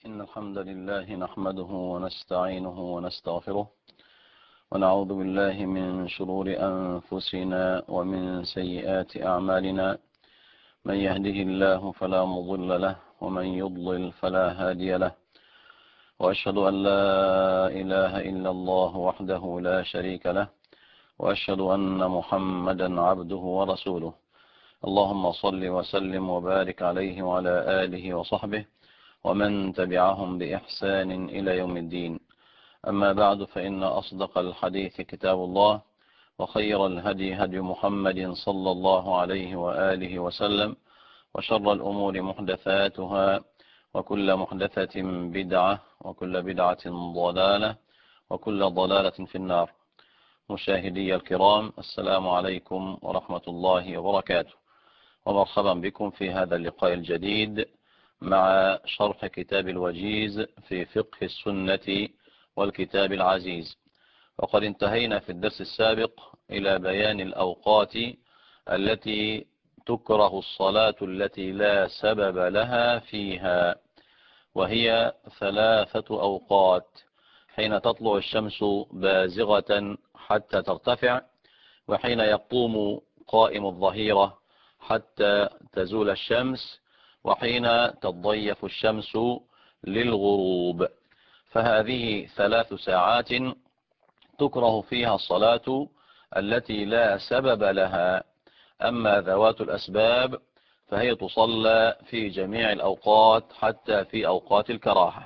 إن الحمد لله نحمده ونستعينه ونستغفره ونعوذ بالله من شرور أنفسنا ومن سيئات أعمالنا. من يهده الله فلا مضل له ومن يضلل فلا هادي له، وأشهد أن لا إله إلا الله وحده لا شريك له، وأشهد أن محمدا عبده ورسوله. اللهم صل وسلم وبارك عليه وعلى آله وصحبه ومن تبعهم بإحسان إلى يوم الدين. أما بعد، فإن أصدق الحديث كتاب الله، وخير الهدي هدي محمد صلى الله عليه وآله وسلم، وشر الأمور محدثاتها، وكل محدثة بدعة، وكل بدعة ضلالة، وكل ضلالة في النار. مشاهدي الكرام، السلام عليكم ورحمة الله وبركاته، ومرحبا بكم في هذا اللقاء الجديد مع شرح كتاب الوجيز في فقه السنة والكتاب العزيز. وقد انتهينا في الدرس السابق إلى بيان الأوقات التي تكره الصلاة التي لا سبب لها فيها، وهي 3 أوقات: حين تطلع الشمس بازغة حتى ترتفع، وحين يقوم قائم الظهيرة حتى تزول الشمس، وحين تضيف الشمس للغروب. فهذه 3 ساعات تكره فيها الصلاة التي لا سبب لها. أما ذوات الأسباب فهي تصلى في جميع الأوقات حتى في أوقات الكراهة.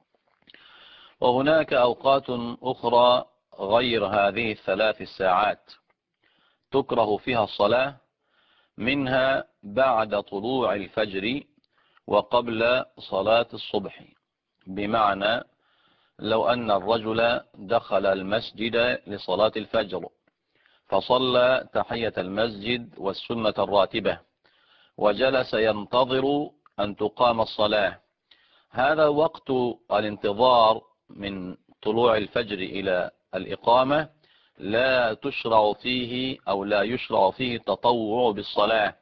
وهناك أوقات أخرى غير هذه 3 ساعات تكره فيها الصلاة، منها بعد طلوع الفجر وقبل صلاة الصبح. بمعنى لو أن الرجل دخل المسجد لصلاة الفجر فصلى تحية المسجد والسنة الراتبة وجلس ينتظر أن تقام الصلاة، هذا وقت الانتظار من طلوع الفجر إلى الإقامة لا تشرع فيه أو لا يشرع فيه التطوع بالصلاة.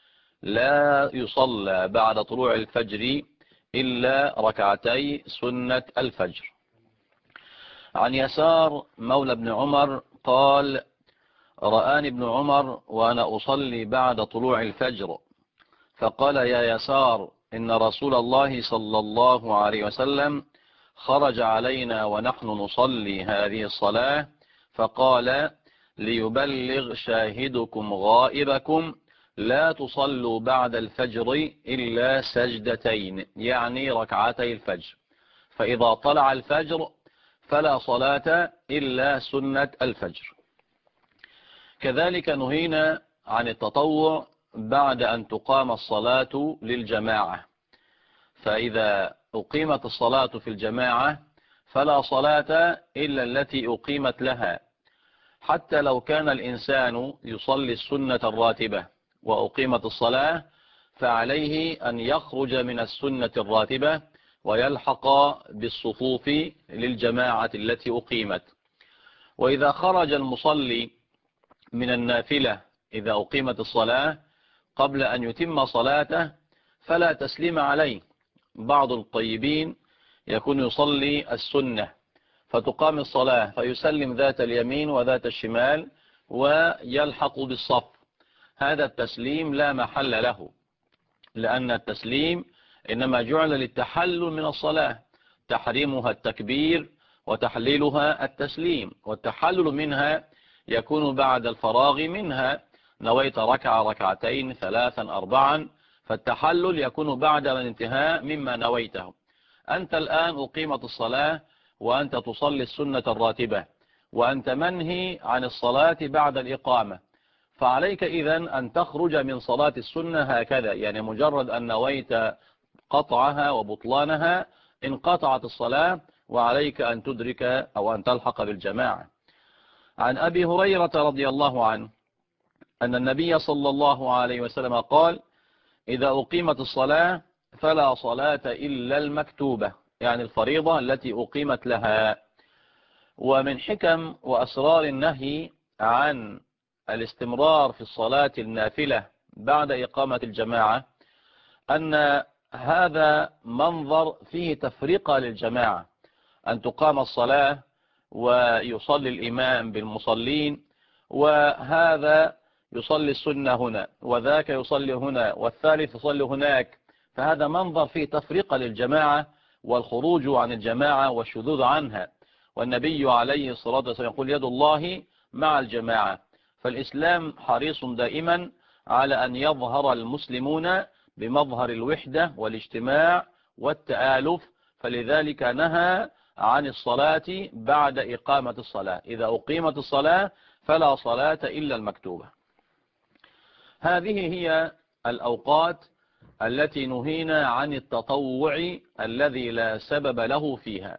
لا يصلى بعد طلوع الفجر إلا ركعتي سنة الفجر. عن يسار مولى ابن عمر قال: رآني ابن عمر وأنا أصلي بعد طلوع الفجر، فقال: يا يسار، إن رسول الله صلى الله عليه وسلم خرج علينا ونحن نصلي هذه الصلاة فقال: ليبلغ شاهدكم غائبكم، لا تصلوا بعد الفجر إلا سجدتين، يعني ركعتي الفجر، فإذا طلع الفجر فلا صلاة إلا سنة الفجر. كذلك نهينا عن التطوع بعد أن تقام الصلاة للجماعة، فإذا أقيمت الصلاة في الجماعة فلا صلاة إلا التي أقيمت لها، حتى لو كان الإنسان يصلي السنة الراتبة وأقيمت الصلاة فعليه أن يخرج من السنة الراتبة ويلحق بالصفوف للجماعة التي أقيمت. وإذا خرج المصلي من النافلة إذا أقيمت الصلاة قبل أن يتم صلاته فلا تسليم عليه. بعض الطيبين يكون يصلي السنة فتقام الصلاة فيسلم ذات اليمين وذات الشمال ويلحق بالصف، هذا التسليم لا محل له، لأن التسليم إنما جعل للتحلل من الصلاة، تحريمها التكبير وتحليلها التسليم، والتحلل منها يكون بعد الفراغ منها، نويت ركعة ركعتين 3 4، فالتحلل يكون بعد الانتهاء مما نويته. أنت الآن أقيمت الصلاة وأنت تصلي السنة الراتبة وأنت منهي عن الصلاة بعد الإقامة، فعليك إذن أن تخرج من صلاة السنة هكذا، يعني مجرد أن نويت قطعها وبطلانها انقطعت الصلاة وعليك أن تدرك أو أن تلحق بالجماعة. عن أبي هريرة رضي الله عنه أن النبي صلى الله عليه وسلم قال: إذا أقيمت الصلاة فلا صلاة إلا المكتوبة، يعني الفريضة التي أقيمت لها. ومن حكم وأسرار النهي عن الاستمرار في الصلاة النافلة بعد إقامة الجماعة أن هذا منظر فيه تفرقة للجماعة، أن تقام الصلاة ويصلي الإمام بالمصلين، وهذا يصلي السنة هنا وذاك يصلي هنا والثالث يصلي هناك. فهذا منظر فيه تفرقة للجماعة والخروج عن الجماعة والشذوذ عنها. والنبي عليه الصلاة والسلام يقول يد الله مع الجماعة. فالإسلام حريص دائما على أن يظهر المسلمون بمظهر الوحدة والاجتماع والتآلف. فلذلك نهى عن الصلاة بعد إقامة الصلاة، إذا أقيمت الصلاة فلا صلاة إلا المكتوبة. هذه هي الأوقات التي نهينا عن التطوع الذي لا سبب له فيها.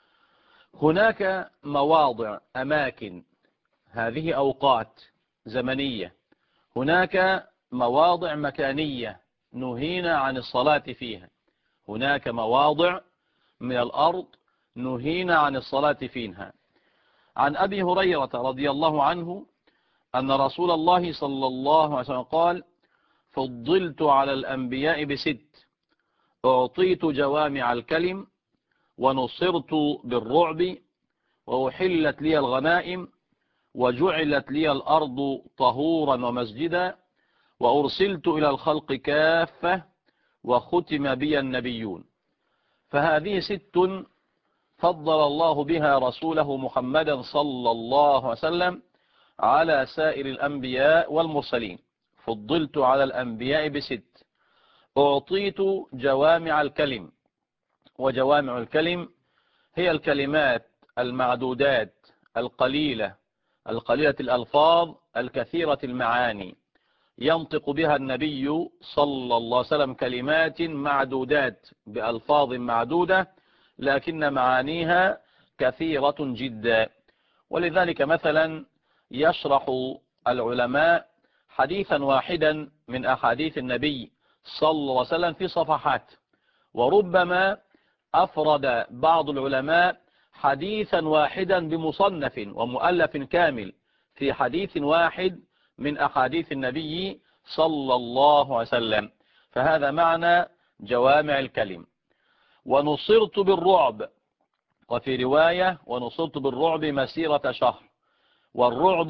هناك مواضع، أماكن، هذه أوقات زمنية. هناك مواضع مكانية نهينا عن الصلاة فيها. هناك مواضع من الأرض نهينا عن الصلاة فيها. عن أبي هريرة رضي الله عنه أن رسول الله صلى الله عليه وسلم قال: فضلت على الأنبياء بست: أعطيت جوامع الكلم، ونصرت بالرعب، وأحلت لي الغنائم، وجعلت لي الأرض طهورا ومسجدا، وأرسلت إلى الخلق كافة، وختم بي النبيون. فهذه ست فضل الله بها رسوله محمدا صلى الله عليه وسلم على سائر الأنبياء والمرسلين. فضلت على الأنبياء بست: أعطيت جوامع الكلم. وجوامع الكلم هي الكلمات المعدودات القليلة الألفاظ الكثيرة المعاني، ينطق بها النبي صلى الله عليه وسلم كلمات معدودات بألفاظ معدودة، لكن معانيها كثيرة جدا. ولذلك مثلا يشرح العلماء حديثا واحدا من أحاديث النبي صلى الله عليه وسلم في صفحات، وربما أفرد بعض العلماء حديثا واحدا بمصنف ومؤلف كامل في حديث واحد من أحاديث النبي صلى الله عليه وسلم. فهذا معنى جوامع الكلم. ونصرت بالرعب، وفي رواية ونصرت بالرعب مسيرة شهر. والرعب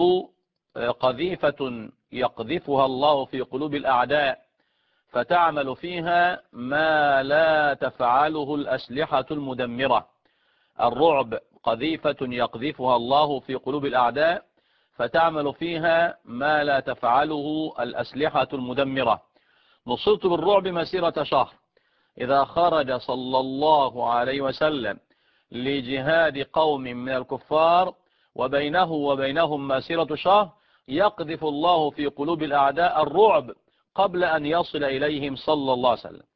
قذيفة يقذفها الله في قلوب الأعداء، فتعمل فيها ما لا تفعله الأسلحة المدمرة. الرعب قذيفة يقذفها الله في قلوب الأعداء، فتعمل فيها ما لا تفعله الأسلحة المدمرة. نصرت بالرعب مسيرة شهر. إذا خرج صلى الله عليه وسلم لجهاد قوم من الكفار وبينه وبينهم مسيرة شهر، يقذف الله في قلوب الأعداء الرعب قبل أن يصل إليهم صلى الله عليه وسلم.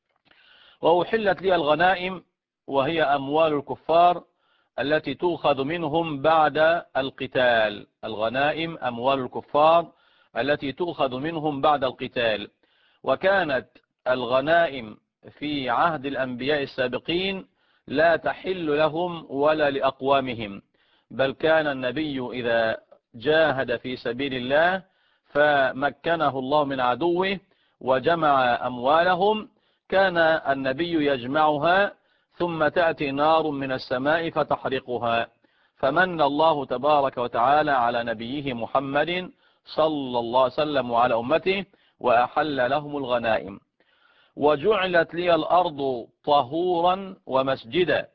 وأحلت لي الغنائم، وهي أموال الكفار التي تؤخذ منهم بعد القتال. الغنائم أموال الكفار التي تؤخذ منهم بعد القتال. وكانت الغنائم في عهد الأنبياء السابقين لا تحل لهم ولا لأقوامهم، بل كان النبي إذا جاهد في سبيل الله فمكنه الله من عدوه وجمع أموالهم، كان النبي يجمعها ثم تأتي نار من السماء فتحرقها. فمن الله تبارك وتعالى على نبيه محمد صلى الله عليه وسلم وعلى أمته وأحل لهم الغنائم. وجعلت لي الأرض طهورا ومسجدا.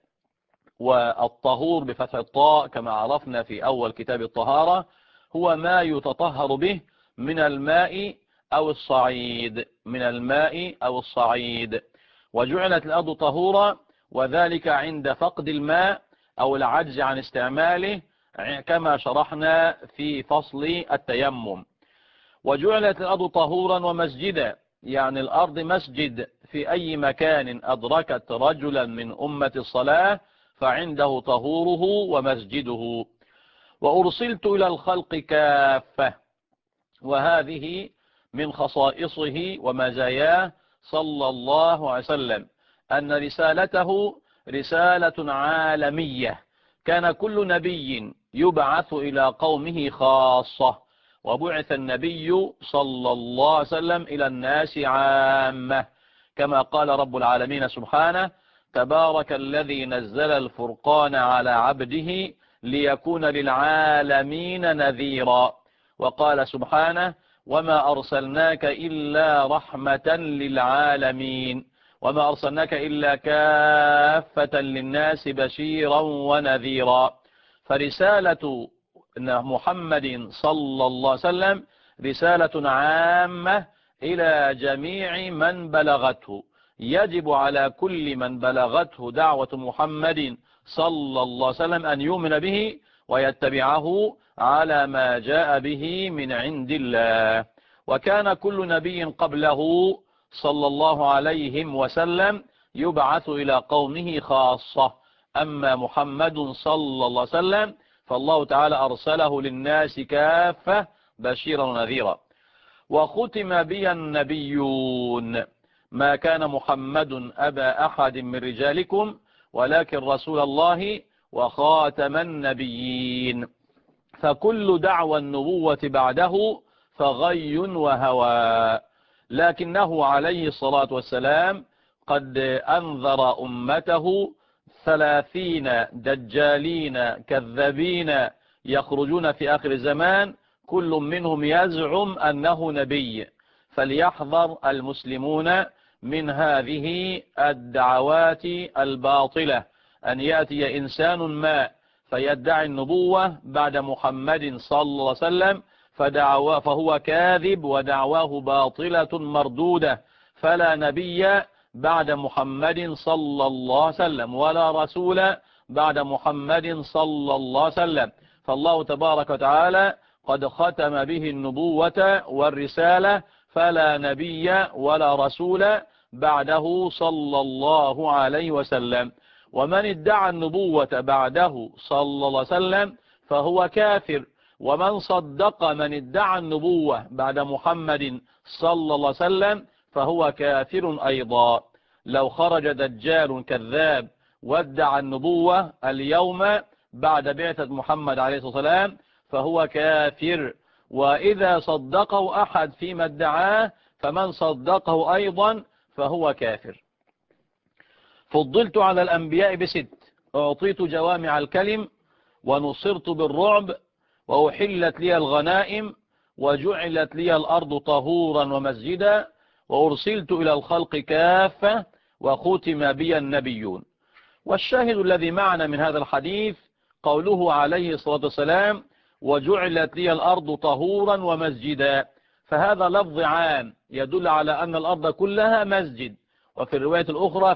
والطهور بفتح الطاء كما عرفنا في أول كتاب الطهارة هو ما يتطهر به من الماء أو الصعيد، من الماء أو الصعيد. وجعلت الأرض طهورا، وذلك عند فقد الماء أو العجز عن استعماله كما شرحنا في فصل التيمم. وجعلت الأرض طهورا ومسجدا، يعني الأرض مسجد، في أي مكان أدركت رجلا من أمة الصلاة فعنده طهوره ومسجده. وأرسلت إلى الخلق كافة، وهذه من خصائصه ومزاياه صلى الله عليه وسلم، أن رسالته رسالة عالمية. كان كل نبي يبعث إلى قومه خاصة، وبعث النبي صلى الله عليه وسلم إلى الناس عامة. كما قال رب العالمين سبحانه: تبارك الذي نزل الفرقان على عبده ليكون للعالمين نذيرا. وقال سبحانه: وما أرسلناك إلا رحمة للعالمين، وما أرسلناك إلا كافة للناس بشيرا ونذيرا. فرسالة محمد صلى الله عليه وسلم رسالة عامة إلى جميع من بلغته. يجب على كل من بلغته دعوة محمد صلى الله عليه وسلم أن يؤمن به ويتبعه على ما جاء به من عند الله. وكان كل نبي قبله صلى الله عليه وسلم يبعث إلى قومه خاصة، أما محمد صلى الله عليه وسلم فالله تعالى أرسله للناس كافة بشيرا ونذيرا. وختم بي النبيون، ما كان محمد أبا أحد من رجالكم ولكن رسول الله وخاتم النبيين. فكل دعوى النبوة بعده فغي وهوى، لكنه عليه الصلاة والسلام قد أنذر أمته 30 دجالين كذابين يخرجون في آخر الزمان، كل منهم يزعم أنه نبي. فليحذر المسلمون من هذه الدعوات الباطلة، أن يأتي إنسان ما فيدعي النبوة بعد محمد صلى الله عليه وسلم فهو كاذب ودعواه باطلة مردودة. فلا نبي بعد محمد صلى الله عليه وسلم ولا رسول بعد محمد صلى الله عليه وسلم. فالله تبارك وتعالى قد ختم به النبوة والرسالة، فلا نبي ولا رسول بعده صلى الله عليه وسلم. ومن ادعى النبوة بعده صلى الله عليه وسلم فهو كافر، ومن صدق من ادعى النبوة بعد محمد صلى الله عليه وسلم فهو كافر أيضا. لو خرج دجال كذاب وادعى النبوة اليوم بعد بعثة محمد عليه الصلاة والسلام فهو كافر، وإذا صدقه أحد فيما ادعاه فمن صدقه أيضا فهو كافر. فضلت على الأنبياء ب6، أعطيت جوامع الكلم، ونصرت بالرعب، وأحلت لي الغنائم، وجعلت لي الأرض طهورا ومسجدا، وأرسلت إلى الخلق كافة، وختم بي النبيون. والشاهد الذي معنا من هذا الحديث قوله عليه الصلاة والسلام: وجعلت لي الأرض طهورا ومسجدا. فهذا لفظ عام يدل على أن الأرض كلها مسجد. وفي الرواية الأخرى: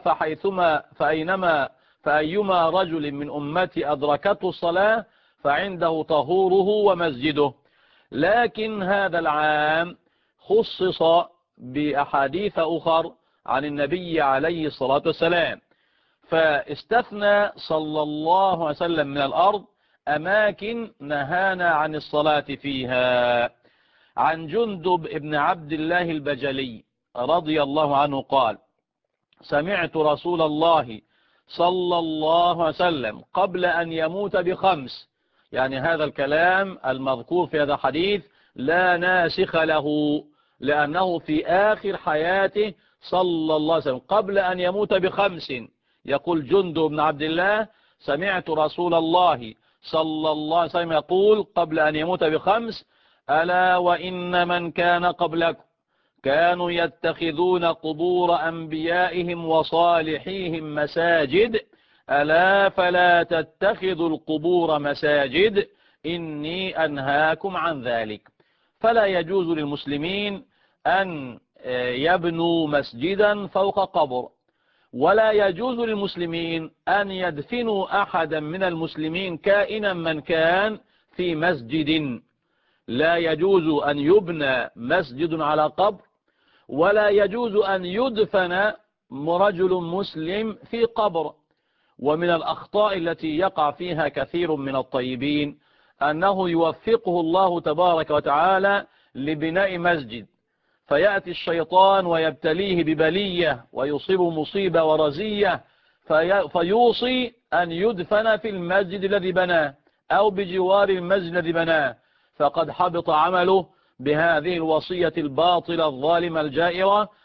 فأيما رجل من أمتي أدركته الصلاة فعنده طهوره ومسجده. لكن هذا العام خصص بأحاديث أخر عن النبي عليه الصلاة والسلام، فاستثنى صلى الله عليه وسلم من الأرض أماكن نهانا عن الصلاة فيها. عن جندب بن عبد الله البجلي رضي الله عنه قال: سمعت رسول الله صلى الله عليه وسلم قبل أن يموت ب5، يعني هذا الكلام المذكور في هذا الحديث لا ناسخ له، لأنه في آخر حياته صلى الله عليه وسلم قبل أن يموت ب5. يقول جندب بن عبد الله: سمعت رسول الله صلى الله عليه وسلم يقول قبل أن يموت ب5: ألا وإن من كان قبلكم كانوا يتخذون قبور أنبيائهم وصالحيهم مساجد، ألا فلا تتخذوا القبور مساجد إني أنهاكم عن ذلك. فلا يجوز للمسلمين أن يبنوا مسجدا فوق قبر، ولا يجوز للمسلمين أن يدفنوا أحدا من المسلمين كائنا من كان في مسجد. لا يجوز أن يبنى مسجد على قبر، ولا يجوز أن يدفن رجل مسلم في قبر. ومن الأخطاء التي يقع فيها كثير من الطيبين أنه يوفقه الله تبارك وتعالى لبناء مسجد، فيأتي الشيطان ويبتليه ببلية ويصيب مصيبة ورزية فيوصي أن يدفن في المسجد الذي بناه أو بجوار المسجد الذي بناه، فقد حبط عمله بهذه الوصية الباطلة الظالمة الجائرة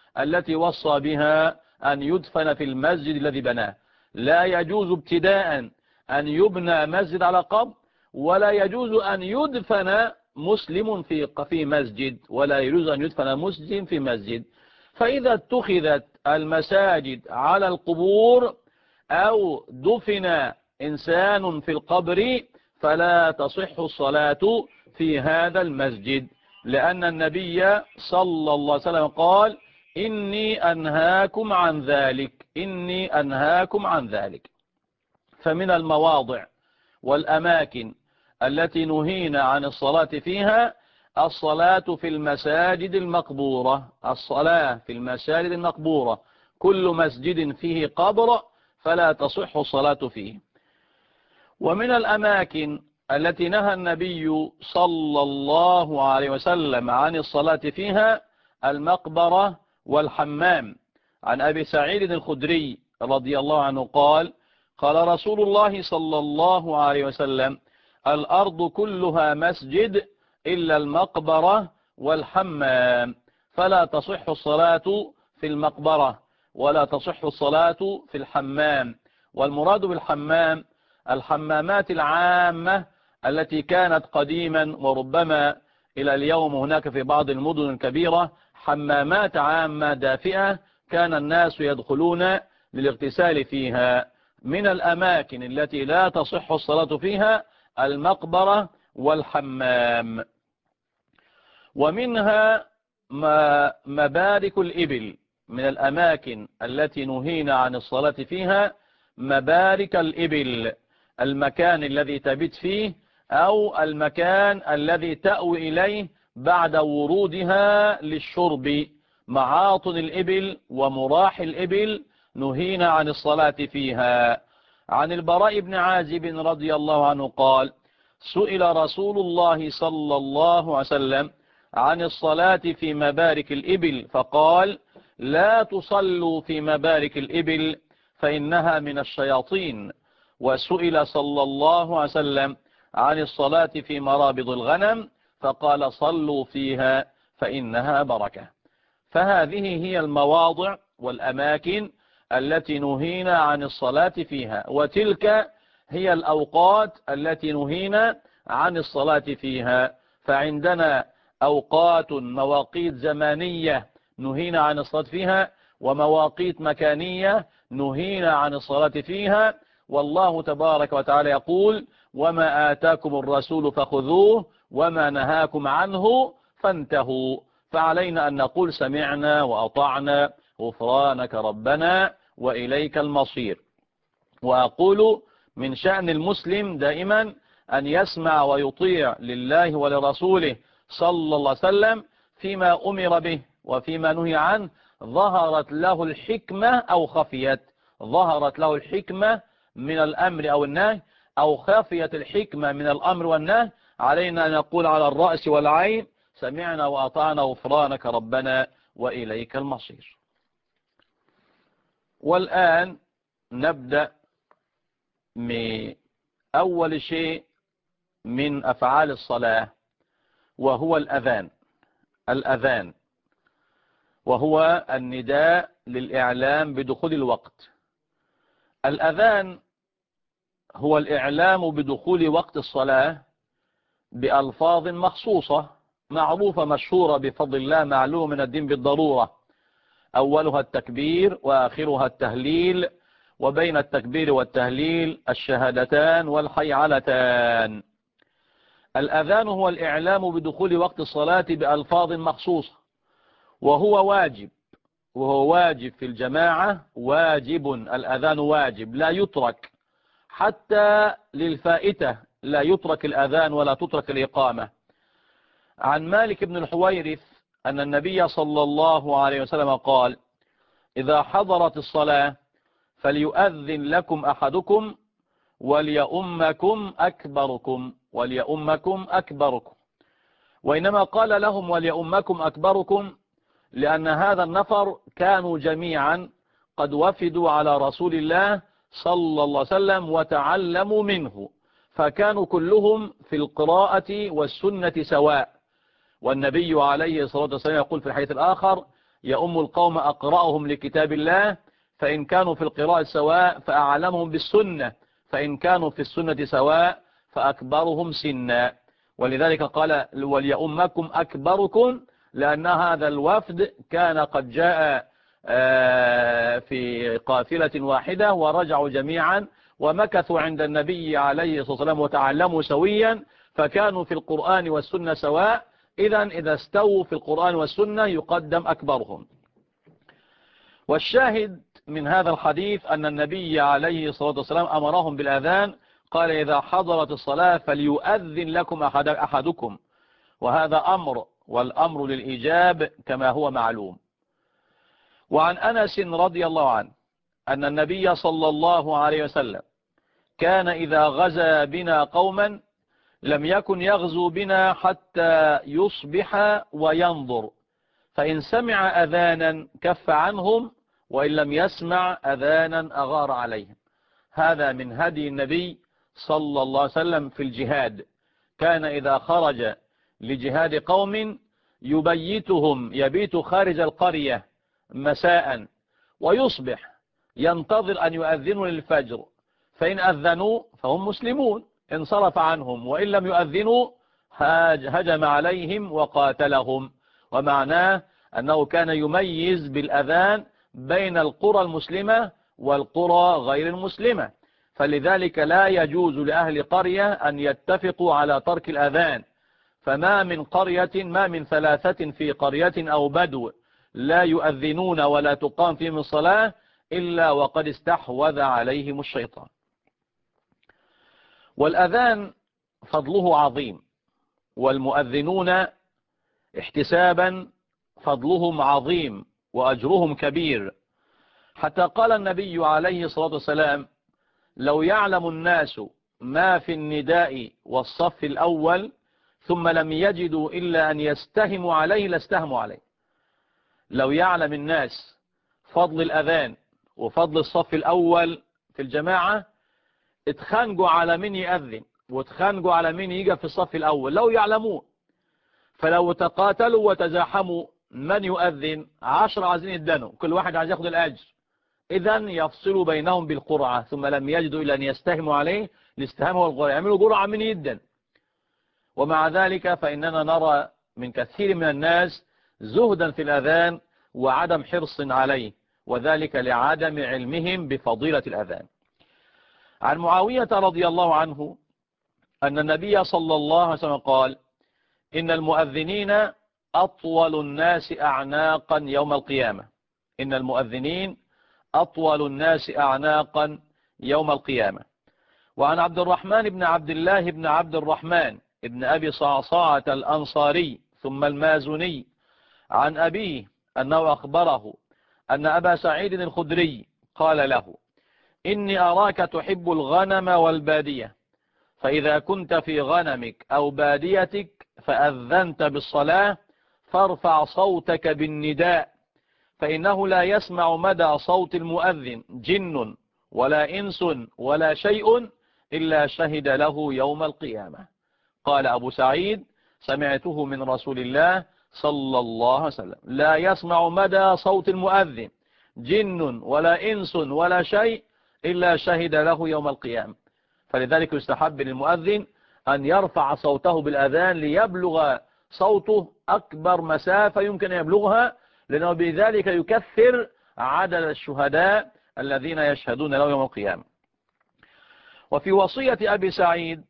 التي وصى بها أن يدفن في المسجد الذي بناه. لا يجوز ابتداء أن يبنى مسجد على قبر، ولا يجوز أن يدفن مسلم في مسجد، ولا يجوز أن يدفن مسلم في مسجد. فإذا اتخذت المساجد على القبور أو دفن إنسان في القبر فلا تصح الصلاة في هذا المسجد، لأن النبي صلى الله عليه وسلم قال: إني أنهاكم عن ذلك، إني أنهاكم عن ذلك. فمن المواضع والأماكن التي نهينا عن الصلاة فيها الصلاة في المساجد المقبورة، الصلاة في المساجد المقبورة، كل مسجد فيه قبر فلا تصح الصلاة فيه. ومن الأماكن التي نهى النبي صلى الله عليه وسلم عن الصلاة فيها المقبرة والحمام. عن أبي سعيد الخدري رضي الله عنه قال: قال رسول الله صلى الله عليه وسلم: الأرض كلها مسجد إلا المقبرة والحمام، فلا تصح الصلاة في المقبرة ولا تصح الصلاة في الحمام. والمراد بالحمام الحمامات العامة التي كانت قديما، وربما إلى اليوم هناك في بعض المدن الكبيرة حمامات عامة دافئة كان الناس يدخلون للاغتسال فيها. من الأماكن التي لا تصح الصلاة فيها المقبرة والحمام. ومنها مبارك الإبل، من الأماكن التي نهينا عن الصلاة فيها مبارك الإبل، المكان الذي تبت فيه أو المكان الذي تأوي إليه بعد ورودها للشرب. معاطن الإبل ومراح الإبل نهينا عن الصلاة فيها. عن البراء بن عازب رضي الله عنه قال: سئل رسول الله صلى الله عليه وسلم عن الصلاة في مبارك الإبل فقال: لا تصلوا في مبارك الإبل فإنها من الشياطين. وسئل صلى الله عليه وسلم عن الصلاة في مرابض الغنم فقال: صلوا فيها فإنها بركة. فهذه هي المواضع والأماكن التي نهينا عن الصلاة فيها، وتلك هي الأوقات التي نهينا عن الصلاة فيها. فعندنا أوقات مواقيت زمانية نهينا عن الصلاة فيها، ومواقيت مكانية نهينا عن الصلاة فيها. والله تبارك وتعالى يقول: وما آتاكم الرسول فخذوه وما نهاكم عنه فانتهوا. فعلينا أن نقول: سمعنا وأطعنا، غفرانك ربنا وإليك المصير. وأقول: من شأن المسلم دائما أن يسمع ويطيع لله ولرسوله صلى الله عليه وسلم فيما أمر به وفيما نهي عنه، ظهرت له الحكمة أو خفيت، ظهرت له الحكمة من الأمر أو النهي، أو خفيت الحكمة من الأمر والنهي. علينا أن نقول على الرأس والعين: سمعنا وأطعنا، غفرانك ربنا وإليك المصير. والآن نبدأ من أول شيء من أفعال الصلاة، وهو الأذان. الأذان وهو النداء للإعلام بدخول الوقت. الأذان هو الإعلام بدخول وقت الصلاة بألفاظ مخصوصة معروفة مشهورة بفضل الله، معلوم من الدين بالضرورة. أولها التكبير وآخرها التهليل، وبين التكبير والتهليل الشهادتان والحيعلتان. الأذان هو الإعلام بدخول وقت الصلاة بألفاظ مخصوصة، وهو واجب في الجماعة، واجب. الأذان واجب لا يترك، حتى للفائتة لا يترك الأذان ولا تترك الإقامة. عن مالك بن الحويرث أن النبي صلى الله عليه وسلم قال: إذا حضرت الصلاة فليؤذن لكم أحدكم وليؤمكم أكبركم، وليؤمكم أكبركم. وإنما قال لهم وليؤمكم أكبركم لأن هذا النفر كانوا جميعا قد وفدوا على رسول الله صلى الله عليه وسلم وتعلموا منه، فكانوا كلهم في القراءة والسنة سواء. والنبي عليه الصلاة والسلام يقول في الحديث الآخر: يؤم القوم أقرأهم لكتاب الله، فإن كانوا في القراءة سواء فأعلمهم بالسنة، فإن كانوا في السنة سواء فأكبرهم سنا. ولذلك قال وليؤمكم أكبركم، لأن هذا الوفد كان قد جاء في قافلة واحدة ورجعوا جميعا ومكثوا عند النبي عليه الصلاة والسلام وتعلموا سويا، فكانوا في القرآن والسنة سواء. إذا استووا في القرآن والسنة يقدم أكبرهم. والشاهد من هذا الحديث أن النبي عليه الصلاة والسلام أمرهم بالأذان، قال إذا حضرت الصلاة فليؤذن لكم أحدكم، وهذا أمر، والأمر للإيجاب كما هو معلوم. وعن أنس رضي الله عنه أن النبي صلى الله عليه وسلم كان إذا غزا بنا قوما لم يكن يغزو بنا حتى يصبح وينظر، فإن سمع أذانا كف عنهم، وإن لم يسمع أذانا أغار عليهم. هذا من هدي النبي صلى الله عليه وسلم في الجهاد. كان إذا خرج لجهاد قوم يبيت خارج القرية مساء، ويصبح ينتظر أن يؤذنوا للفجر، فإن أذنوا فهم مسلمون انصرف عنهم، وإن لم يؤذنوا هجم عليهم وقاتلهم. ومعناه أنه كان يميز بالأذان بين القرى المسلمة والقرى غير المسلمة، فلذلك لا يجوز لأهل قرية أن يتفقوا على ترك الأذان. فما من 3 في قرية أو بدو لا يؤذنون ولا تقام فيهم الصلاة إلا وقد استحوذ عليهم الشيطان. والأذان فضله عظيم، والمؤذنون احتسابا فضلهم عظيم وأجرهم كبير، حتى قال النبي عليه الصلاة والسلام لو يعلم الناس ما في النداء والصف الأول ثم لم يجدوا إلا أن يستهموا عليه لاستهموا عليه. لو يعلم الناس فضل الأذان وفضل الصف الأول في الجماعة اتخانقوا على من يأذن واتخانقوا على من يجي في الصف الأول لو يعلمون. فلو تقاتلوا وتزاحموا من يؤذن 10 عايزين يدنوا، كل واحد عايز ياخد الأجر، إذن يفصلوا بينهم بالقرعة، ثم لم يجدوا إلا أن يستهموا عليه الاستهام والقرعة، يعملوا قرعة من يدن. ومع ذلك فإننا نرى من كثير من الناس زهدا في الأذان وعدم حرص عليه، وذلك لعدم علمهم بفضيلة الأذان. عن معاوية رضي الله عنه أن النبي صلى الله عليه وسلم قال إن المؤذنين أطول الناس أعناقا يوم القيامة. إن المؤذنين أطول الناس أعناقا يوم القيامة. وعن عبد الرحمن بن عبد الله بن عبد الرحمن ابن أبي صعصاعة الأنصاري ثم المازني عن أبيه أنه أخبره أن أبا سعيد الخدري قال له إني أراك تحب الغنم والبادية، فإذا كنت في غنمك أو باديتك فأذنت بالصلاة فارفع صوتك بالنداء، فإنه لا يسمع مدى صوت المؤذن جن ولا إنس ولا شيء إلا شهد له يوم القيامة. قال أبو سعيد سمعته من رسول الله صلى الله عليه وسلم لا يسمع مدى صوت المؤذن جن ولا إنس ولا شيء إلا شهد له يوم القيامة. فلذلك يستحب للمؤذن أن يرفع صوته بالأذان ليبلغ صوته أكبر مسافة يمكن يبلغها، لأنه بذلك يكثر عدد الشهداء الذين يشهدون له يوم القيامة. وفي وصية أبي سعيد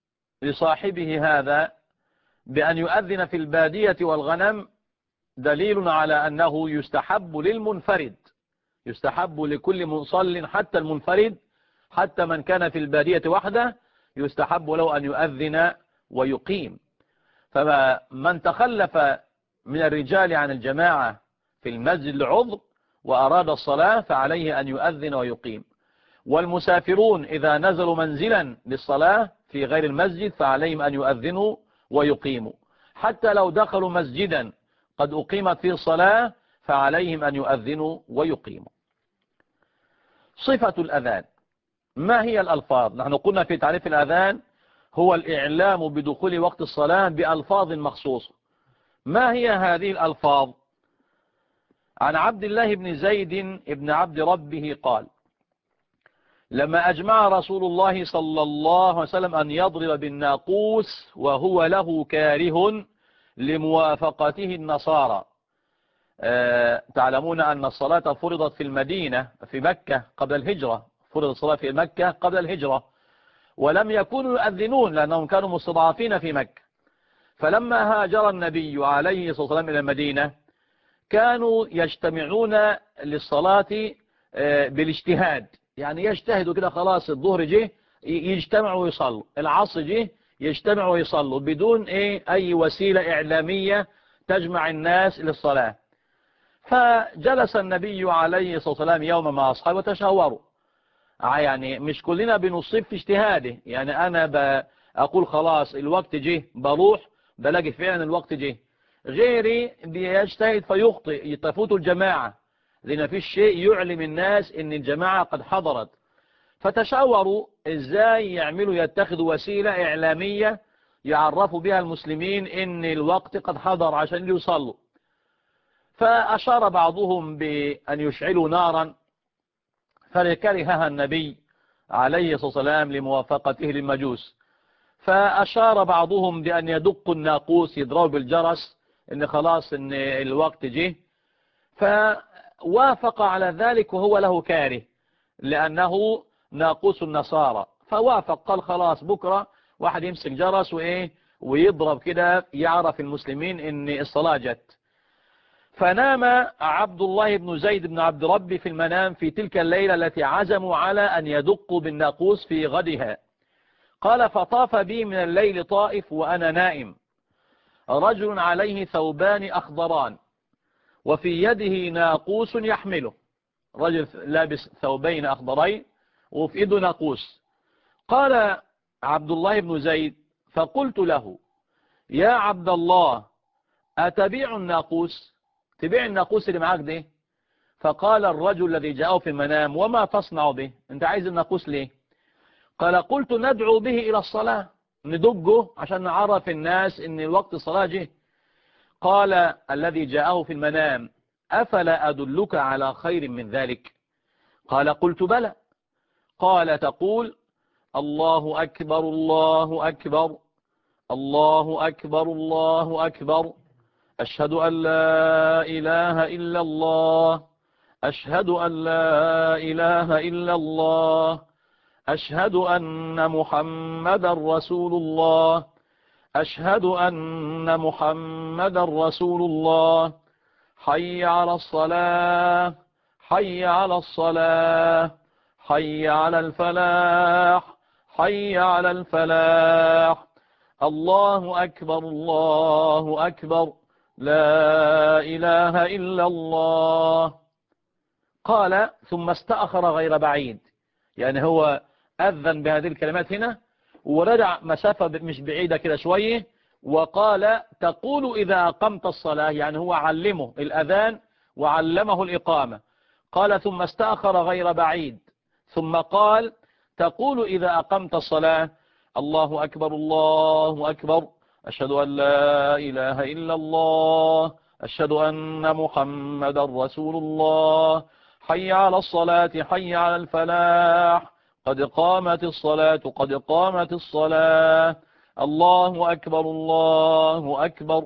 لصاحبه هذا بأن يؤذن في البادية والغنم دليل على أنه يستحب للمنفرد، يستحب لكل مصل حتى المنفرد، حتى من كان في البادية وحده يستحب له أن يؤذن ويقيم. فمن تخلف من الرجال عن الجماعة في المسجد لعذر وأراد الصلاة فعليه أن يؤذن ويقيم. والمسافرون إذا نزلوا منزلا للصلاة في غير المسجد فعليهم أن يؤذنوا ويقيموا. حتى لو دخلوا مسجدا قد أقيمت فيه الصلاة فعليهم أن يؤذنوا ويقيموا. صفة الأذان. ما هي الألفاظ؟ نحن قلنا في تعريف الأذان هو الإعلام بدخول وقت الصلاة بألفاظ مخصوصة. ما هي هذه الألفاظ؟ عن عبد الله بن زيد بن عبد ربه قال: لما أجمع رسول الله صلى الله عليه وسلم أن يضرب بالناقوس وهو له كاره لموافقته النصارى. تعلمون أن الصلاة فرضت في المدينة في مكة قبل الهجرة، فرضت الصلاة في مكة قبل الهجرة، ولم يكونوا يؤذنون لأنهم كانوا مستضعفين في مكة. فلما هاجر النبي عليه الصلاة والسلام إلى المدينة كانوا يجتمعون للصلاة بالاجتهاد، يعني يجتهدوا كده، خلاص الظهر جه يجتمعوا ويصلوا، العصر جه يجتمعوا ويصلوا بدون أي وسيلة إعلامية تجمع الناس للصلاة. فجلس النبي عليه الصلاة والسلام يوم مع أصحابه وتشاوروا، يعني مش كلنا بنصيب في اجتهاده، يعني أنا أقول خلاص الوقت جه بروح بلاقي فعلا الوقت جه، غيري بيجتهد فيخطئ تفوت الجماعة، لأن فيش شيء يعلم الناس إن الجماعة قد حضرت. فتشاوروا إزاي يعملوا، يتخذوا وسيلة إعلامية يعرفوا بها المسلمين إن الوقت قد حضر عشان يصلوا. فأشار بعضهم بأن يشعلوا نارا، فكرهها النبي عليه الصلاة والسلام لموافقته للمجوس. فأشار بعضهم بأن يدقوا الناقوس، يضربوا بالجرس إن خلاص إن الوقت جه. فوافق على ذلك وهو له كاره لأنه ناقوس النصارى، فوافق، قال خلاص بكرة واحد يمسك جرس ويضرب كده يعرف المسلمين إن الصلاة جت. فنام عبد الله بن زيد بن عبد ربه في المنام في تلك الليلة التي عزموا على أن يدقوا بالناقوس في غدها. قال: فطاف بي من الليل طائف وأنا نائم، رجل عليه ثوبان أخضران وفي يده ناقوس يحمله، رجل لابس ثوبين أخضرين وفي يده ناقوس. قال عبد الله بن زيد: فقلت له: يا عبد الله، أتبيع الناقوس؟ تبيع الناقوس اللي معاك ده؟ فقال الرجل الذي جاءه في المنام: وما تصنع به؟ انت عايز الناقوس ليه؟ قال: قلت ندعو به إلى الصلاة، ندقه عشان نعرف الناس ان الوقت الصلاة جه. قال الذي جاءه في المنام: أفلا أدلك على خير من ذلك؟ قال: قلت بلى. قال: تقول: الله أكبر الله أكبر، الله أكبر الله أكبر، أشهد أن لا إله إلا الله، أشهد أن لا إله إلا الله، أشهد أن محمد رسول الله، أشهد أن محمد رسول الله، حي على الصلاة، حي على الصلاة، حي على الفلاح، حي على الفلاح، الله أكبر الله أكبر، لا إله إلا الله. قال: ثم استأخر غير بعيد، يعني هو أذن بهذه الكلمات هنا ورجع مسافة مش بعيدة كده شوية، وقال: تقول إذا أقمت الصلاة، يعني هو علمه الأذان وعلمه الإقامة. قال: ثم استأخر غير بعيد ثم قال: تقول إذا أقمت الصلاة: الله أكبر الله أكبر، أشهد أن لا إله إلا الله، أشهد أن محمد رسول الله، حي على الصلاة، حي على الفلاح، قد قامت الصلاة، قد قامت الصلاة، الله أكبر الله أكبر،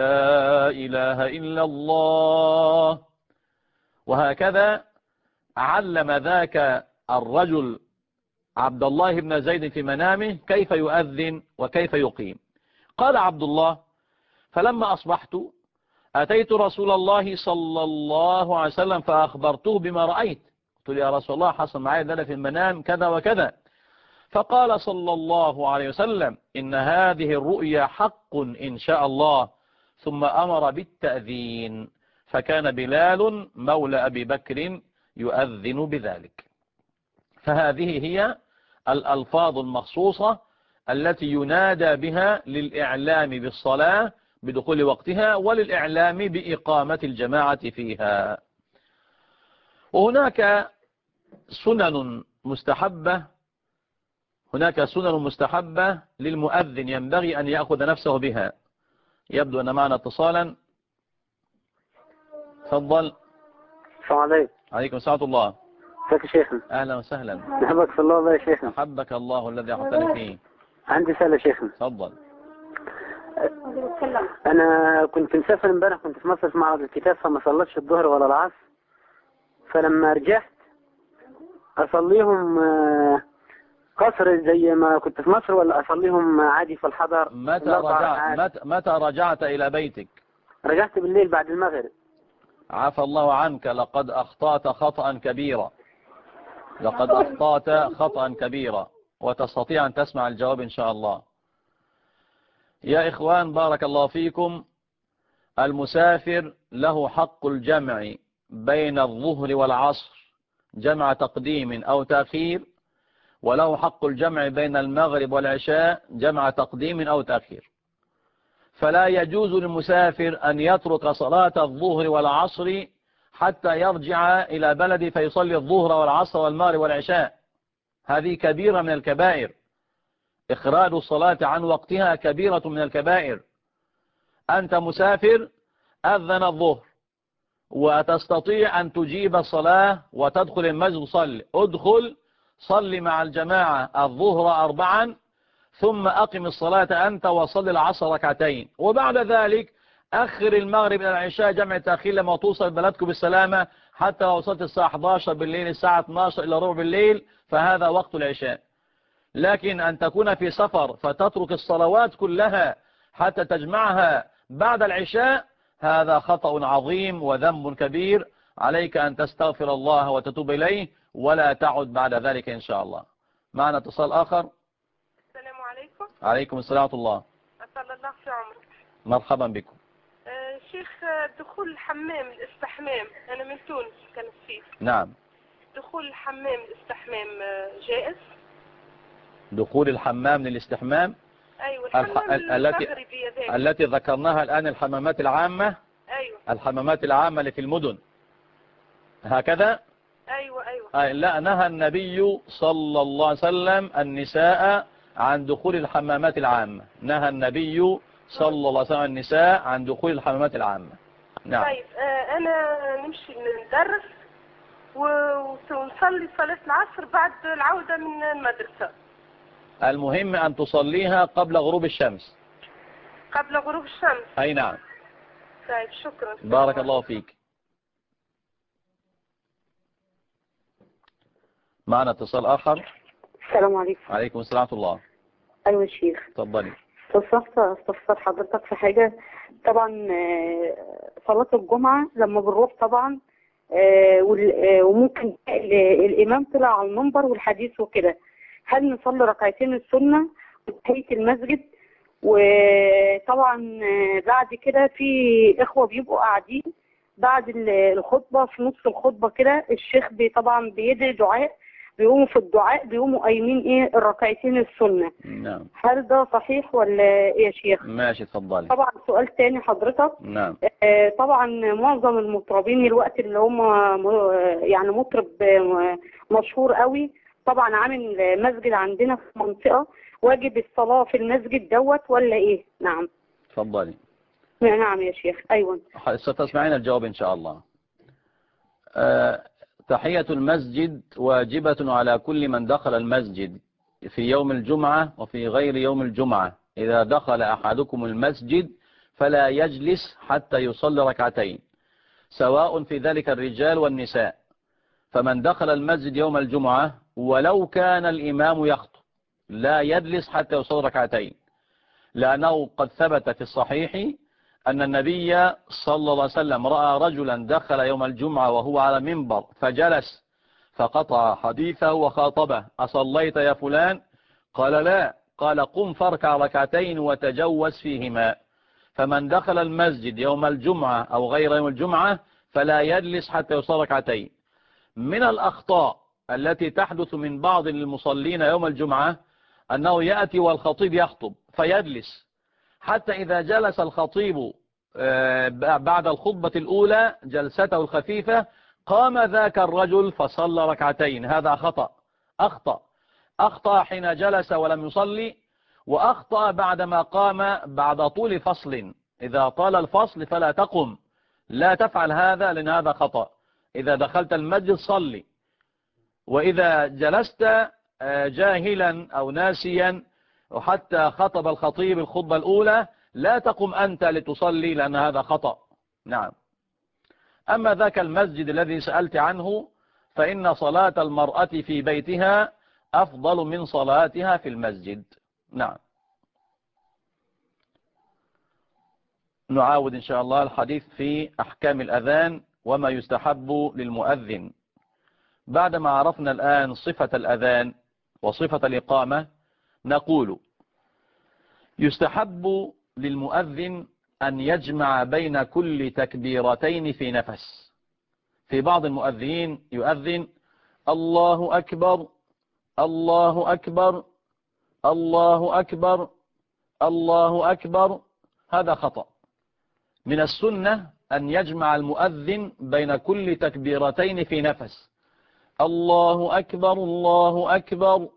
لا إله إلا الله. وهكذا علم ذاك الرجل عبد الله بن زيد في منامه كيف يؤذن وكيف يقيم. قال عبد الله: فلما أصبحت أتيت رسول الله صلى الله عليه وسلم فأخبرته بما رأيت، قلت له: يا رسول الله، حصل معي ذلك في المنام كذا وكذا. فقال صلى الله عليه وسلم: إن هذه الرؤيا حق إن شاء الله. ثم أمر بالتأذين، فكان بلال مولى أبي بكر يؤذن بذلك. فهذه هي الألفاظ المخصوصة التي ينادى بها للإعلام بالصلاة بدخول وقتها وللإعلام بإقامة الجماعة فيها. وهناك سنن مستحبة، هناك سنن مستحبة للمؤذن ينبغي أن يأخذ نفسه بها. يبدو أن معنا اتصالا، تفضل. السلام عليكم. عليكم السلام الله. ازيك يا شيخنا؟ أهلا وسهلا. نحبك في الله والله يا شيخنا. أحبك الله الذي أحبني فيه. عندي سؤال يا شيخنا. تفضل. أنا كنت مسافر امبارح، كنت في مصر في معرض الكتاب، فما صليتش الظهر ولا العصر، فلما رجعت أصليهم قصر زي ما كنت في مصر، ولا أصليهم عادي في الحضر؟ متى رجعت إلى بيتك؟ رجعت بالليل بعد المغرب. عفى الله عنك، لقد أخطأت خطأ كبيرا. لقد أخطأت خطأ كبيرا، وتستطيع أن تسمع الجواب إن شاء الله. يا إخوان بارك الله فيكم، المسافر له حق الجمع بين الظهر والعصر، جمع تقديم أو تأخير، وله حق الجمع بين المغرب والعشاء، جمع تقديم أو تأخير. فلا يجوز للمسافر أن يترك صلاة الظهر والعصر حتى يرجع إلى بلده فيصلي الظهر والعصر والمغرب والعشاء. هذه كبيرة من الكبائر. إخراج الصلاة عن وقتها كبيرة من الكبائر. أنت مسافر، أذن الظهر وتستطيع أن تجيب الصلاة وتدخل المسجد صلي، ادخل صلي مع الجماعة الظهر 4 ثم أقم الصلاة أنت وصل العصر 2، وبعد ذلك أخر المغرب إلى العشاء جمع تأخير لما توصل بلدك بالسلامة، حتى لو وصلت الساعة 11 بالليل الساعة 12 إلى ربع بالليل فهذا وقت العشاء. لكن أن تكون في سفر فتترك الصلوات كلها حتى تجمعها بعد العشاء، هذا خطأ عظيم وذنب كبير. عليك أن تستغفر الله وتتوب إليه ولا تعد بعد ذلك إن شاء الله. معنا اتصال آخر. السلام عليكم. عليكم السلام ورحمة الله. أسأل الله في عمرك. مرحبا بكم. شيخ، دخول الحمام الاستحمام، أنا من تونس كانت فيه. نعم. دخول الحمام الاستحمام جائز؟ دخول الحمام للاستحمام؟ أيوة، الحمام المغربي التي ذكرناها الآن، الحمامات العامة. أيوة. الحمامات العامة اللي في المدن هكذا. أيوة. لا، نهى النبي صلى الله عليه وسلم النساء عن دخول الحمامات العامة. نهى النبي صلى الله عليه وسلم النساء عن دخول الحمامات العامة. نعم. طيب، أنا نمشي ندرس ونصلي صلاة العصر بعد العودة من المدرسة. المهم أن تصليها قبل غروب الشمس. قبل غروب الشمس؟ أي نعم. طيب، شكرا. بارك الله فيك. معنا اتصال آخر. السلام عليكم. عليكم السلام ورحمة الله. أيوة يا شيخ. تفضلي. استفسر حضرتك في حاجة. طبعا صلاة الجمعة لما بنروح طبعا وممكن الإمام طلع على المنبر والحديث وكده، هل نصلي ركعتين السنة وتحية المسجد؟ وطبعا بعد كده في إخوة بيبقوا قاعدين بعد الخطبة، في نص الخطبة كده الشيخ طبعا بيدعي دعاء، بيقوموا في الدعاء بيقوموا قايمين الركعتين السنة. نعم. هل ده صحيح ولا ايه يا شيخ؟ ماشي، اتفضلي. طبعا سؤال تاني حضرتك. نعم. طبعا معظم المطربين الوقت اللي هم يعني مطرب مشهور قوي، طبعا عامل مسجد عندنا في المنطقة، واجب الصلاة في المسجد دوت ولا ايه؟ نعم. اتفضلي. نعم يا شيخ. ايوه. ستسمعين الجواب ان شاء الله. تحية المسجد واجبة على كل من دخل المسجد في يوم الجمعة وفي غير يوم الجمعة. إذا دخل أحدكم المسجد فلا يجلس حتى يصلي ركعتين، سواء في ذلك الرجال والنساء. فمن دخل المسجد يوم الجمعة ولو كان الإمام يخطب لا يجلس حتى يصلي ركعتين، لأنه قد ثبت في الصحيح أن النبي صلى الله عليه وسلم رأى رجلا دخل يوم الجمعة وهو على منبر فجلس، فقطع حديثه وخاطبه: أصليت يا فلان؟ قال لا. قال: قم فاركع ركعتين وتجوز فيهما. فمن دخل المسجد يوم الجمعة أو غير يوم الجمعة فلا يجلس حتى يصلي ركعتين. من الأخطاء التي تحدث من بعض المصلين يوم الجمعة أنه يأتي والخطيب يخطب فيجلس، حتى إذا جلس الخطيب بعد الخطبة الأولى جلسته الخفيفة قام ذاك الرجل فصلى ركعتين. هذا خطأ. أخطأ حين جلس ولم يصلي، وأخطأ بعدما قام بعد طول فصل. إذا طال الفصل فلا تقم، لا تفعل هذا لأن هذا خطأ. إذا دخلت المسجد صلي، وإذا جلست جاهلا أو ناسيا وحتى خطب الخطيب الخطبة الأولى لا تقم أنت لتصلي، لأن هذا خطأ. نعم. أما ذاك المسجد الذي سألت عنه فإن صلاة المرأة في بيتها أفضل من صلاتها في المسجد. نعم. نعاود إن شاء الله الحديث في أحكام الأذان وما يستحب للمؤذن. بعدما عرفنا الآن صفة الأذان وصفة الإقامة، نقول يستحب للمؤذن أن يجمع بين كل تكبيرتين في نفس. في بعض المؤذنين يؤذن الله أكبر الله أكبر الله أكبر الله أكبر، هذا خطأ. من السنة أن يجمع المؤذن بين كل تكبيرتين في نفس. الله أكبر الله أكبر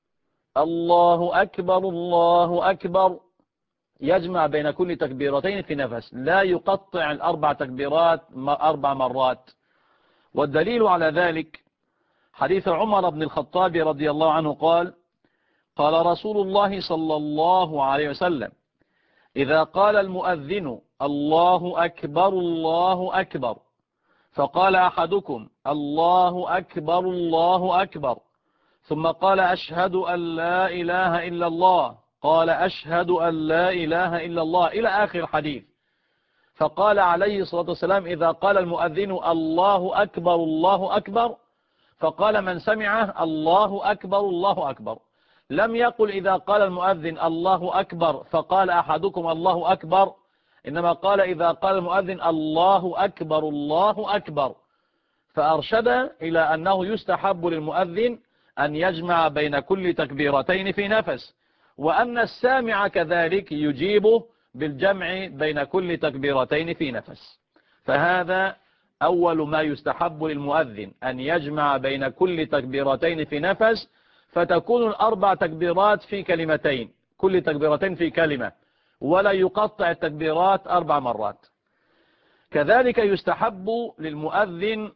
الله أكبر الله أكبر، يجمع بين كل تكبيرتين في نفس، لا يقطع الأربع تكبيرات 4 مرات. والدليل على ذلك حديث عمر بن الخطاب رضي الله عنه قال: قال رسول الله صلى الله عليه وسلم: إذا قال المؤذن الله أكبر الله أكبر، فقال أحدكم الله أكبر الله أكبر، ثم قال أشهد أن لا إله إلا الله، قال أشهد أن لا إله إلا الله، إلى آخر الحديث. فقال عليه الصلاة والسلام: إذا قال المؤذن الله أكبر الله أكبر، فقال من سمعه الله أكبر الله أكبر. لم يقل إذا قال المؤذن الله أكبر فقال أحدكم الله أكبر، إنما قال إذا قال المؤذن الله أكبر الله أكبر. فأرشد إلى أنه يستحب للمؤذن أن يجمع بين كل تكبيرتين في نفس، وأن السامع كذلك يجيبه بالجمع بين كل تكبيرتين في نفس. فهذا أول ما يستحب للمؤذن، أن يجمع بين كل تكبيرتين في نفس، فتكون 4 تكبيرات في كلمتين، كل تكبيرتين في كلمة، ولا يقطع التكبيرات 4 مرات. كذلك يستحب للمؤذن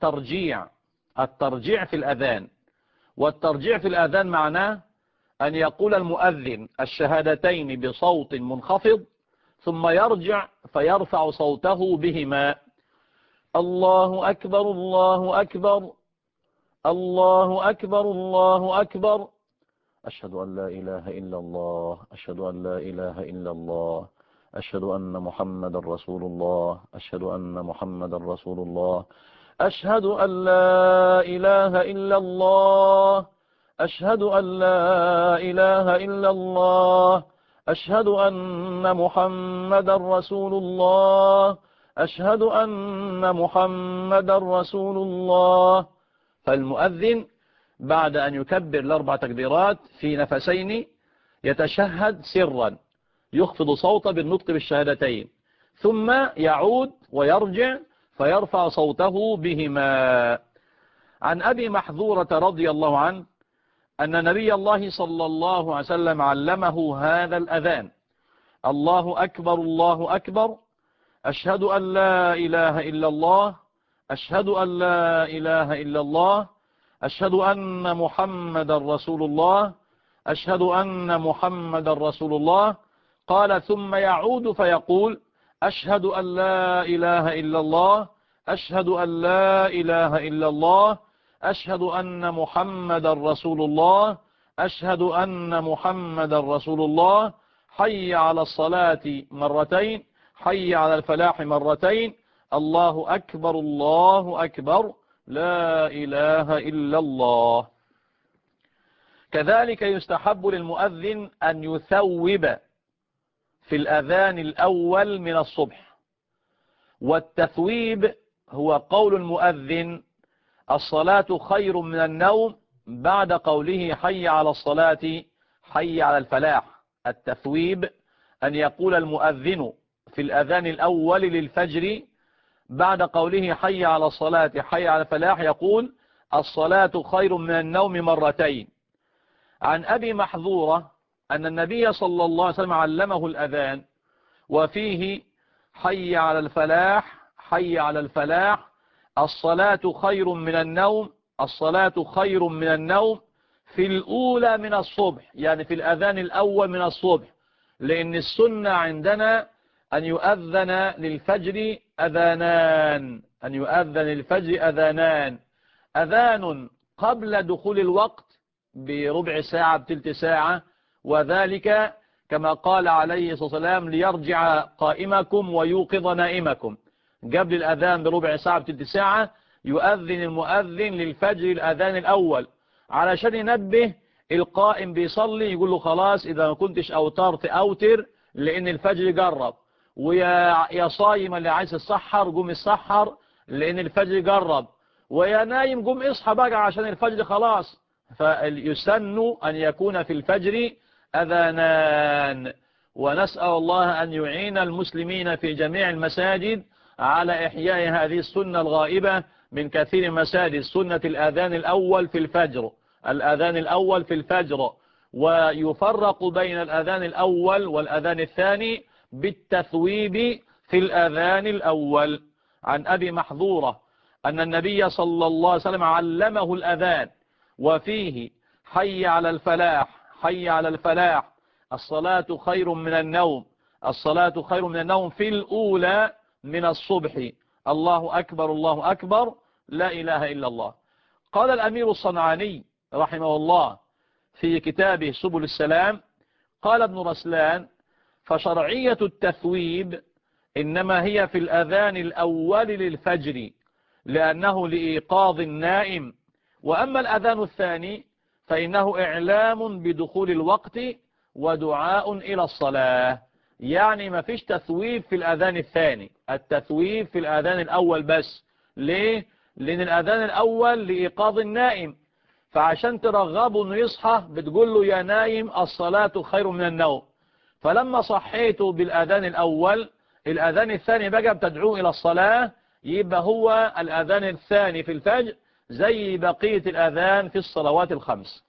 الترجيع في الأذان. والترجيع في الأذان معناه أن يقول المؤذن الشهادتين بصوت منخفض، ثم يرجع فيرفع صوته بهما: الله أكبر الله أكبر الله أكبر الله أكبر، أشهد أن لا إله إلا الله أشهد أن لا إله إلا الله أشهد أن محمد رسول الله أشهد أن محمد رسول الله أشهد أن لا إله إلا الله أشهد أن لا إله إلا الله أشهد أن محمد رسول الله أشهد أن محمد رسول الله. فالمؤذن بعد أن يكبر ال4 تكبيرات في نفسين يتشهد سرا، يخفض صوته بالنطق بالشهادتين، ثم يعود ويرجع فيرفع صوته بهما. عن أبي محذورة رضي الله عنه أن نبي الله صلى الله عليه وسلم علمه هذا الأذان: الله أكبر الله أكبر أشهد أن لا إله إلا الله أشهد أن لا إله إلا الله أشهد أن محمد رسول الله أشهد أن محمد رسول الله. قال: ثم يعود فيقول: أشهد أن لا إله إلا الله أشهد أن لا إله إلا الله أشهد أن محمد رسول الله أشهد أن محمد رسول الله. حي على الصلاة مرتين، حي على الفلاح مرتين، الله أكبر الله أكبر لا إله إلا الله. كذلك يستحب للمؤذن أن يثوب في الأذان الأول من الصبح. والتثويب هو قول المؤذن الصلاة خير من النوم بعد قوله حي على الصلاة حي على الفلاح. التثويب أن يقول المؤذن في الأذان الأول للفجر بعد قوله حي على الصلاة حي على الفلاح يقول الصلاة خير من النوم مرتين. عن أبي محذورة أن النبي صلى الله عليه وسلم علمه الأذان وفيه حي على الفلاح حي على الفلاح الصلاة خير من النوم، الصلاة خير من النوم في الأولى من الصبح، يعني في الأذان الأول من الصبح، لأن السنة عندنا أن يؤذن للفجر أذانان، أن يؤذن للفجر أذانان، أذان قبل دخول الوقت بربع ساعة بتلت ساعة، وذلك كما قال عليه الصلاة والسلام ليرجع قائمكم ويوقظ نائمكم. قبل الأذان بربع ساعة بتلت ساعة يؤذن المؤذن للفجر الأذان الأول، علشان ينبه القائم بيصلي يقول له خلاص إذا ما كنتش أوترت أوتر لأن الفجر جرب، ويا صايم اللي عايز السحر قوم السحر لأن الفجر جرب، ويا نايم قوم اصحى بقى عشان الفجر خلاص. فيسن أن يكون في الفجر أذانان. ونسأل الله أن يعين المسلمين في جميع المساجد على إحياء هذه السنة الغائبة من كثير مساجد، سنة الأذان الأول في الفجر، الأذان الأول في الفجر، ويفرق بين الأذان الأول والأذان الثاني بالتثويب في الأذان الأول. عن أبي محذورة أن النبي صلى الله عليه وسلم علمه الأذان وفيه حي على الفلاح، حي على الفلاح، الصلاة خير من النوم، الصلاة خير من النوم في الأولى من الصبح، الله أكبر الله أكبر لا إله إلا الله. قال الأمير الصنعاني رحمه الله في كتابه سبل السلام، قال ابن رسلان فشرعية التثويب إنما هي في الأذان الأول للفجر لأنه لإيقاظ النائم، وأما الأذان الثاني فإنه إعلام بدخول الوقت ودعاء إلى الصلاة. يعني ما فيش تثويب في الأذان الثاني، التثويب في الأذان الأول بس. ليه؟ لأن الأذان الأول لإيقاظ النائم، فعشان ترغبه أنه يصحى بتقول له يا نايم الصلاة خير من النوم، فلما صحيته بالأذان الأول الأذان الثاني بقى بتدعوه إلى الصلاة، يبقى هو الأذان الثاني في الفجر زي بقية الأذان في الصلوات الخمس.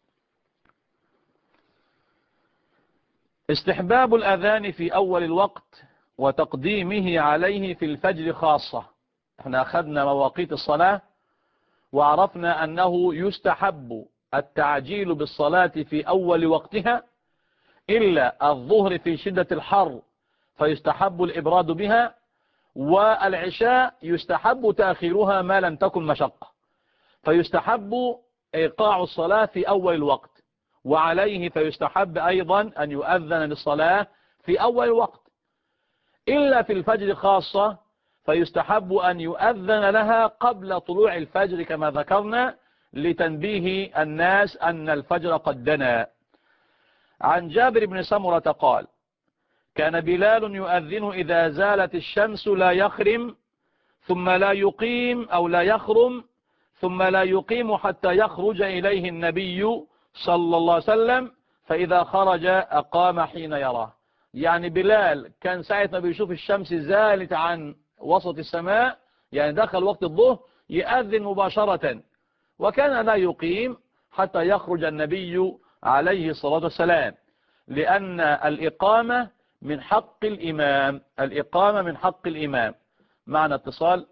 استحباب الأذان في أول الوقت وتقديمه عليه في الفجر خاصة. احنا أخذنا مواقيت الصلاة وعرفنا أنه يستحب التعجيل بالصلاة في أول وقتها إلا الظهر في شدة الحر فيستحب الإبراد بها، والعشاء يستحب تأخيرها ما لم تكن مشقة، فيستحب إيقاع الصلاة في أول الوقت، وعليه فيستحب أيضا أن يؤذن للصلاة في أول الوقت، إلا في الفجر خاصة فيستحب أن يؤذن لها قبل طلوع الفجر كما ذكرنا لتنبيه الناس أن الفجر قد دنا. عن جابر بن سمرة قال كان بلال يؤذن إذا زالت الشمس لا يخرم ثم لا يقيم أو لا يخرم ثم لا يقيم حتى يخرج إليه النبي صلى الله عليه وسلم فإذا خرج أقام حين يراه. يعني بلال كان ساعة ما بيشوف الشمس زالت عن وسط السماء يعني دخل وقت الظهر يؤذن مباشرة، وكان لا يقيم حتى يخرج النبي عليه الصلاة والسلام، لأن الإقامة من حق الإمام، الإقامة من حق الإمام. معنى اتصال.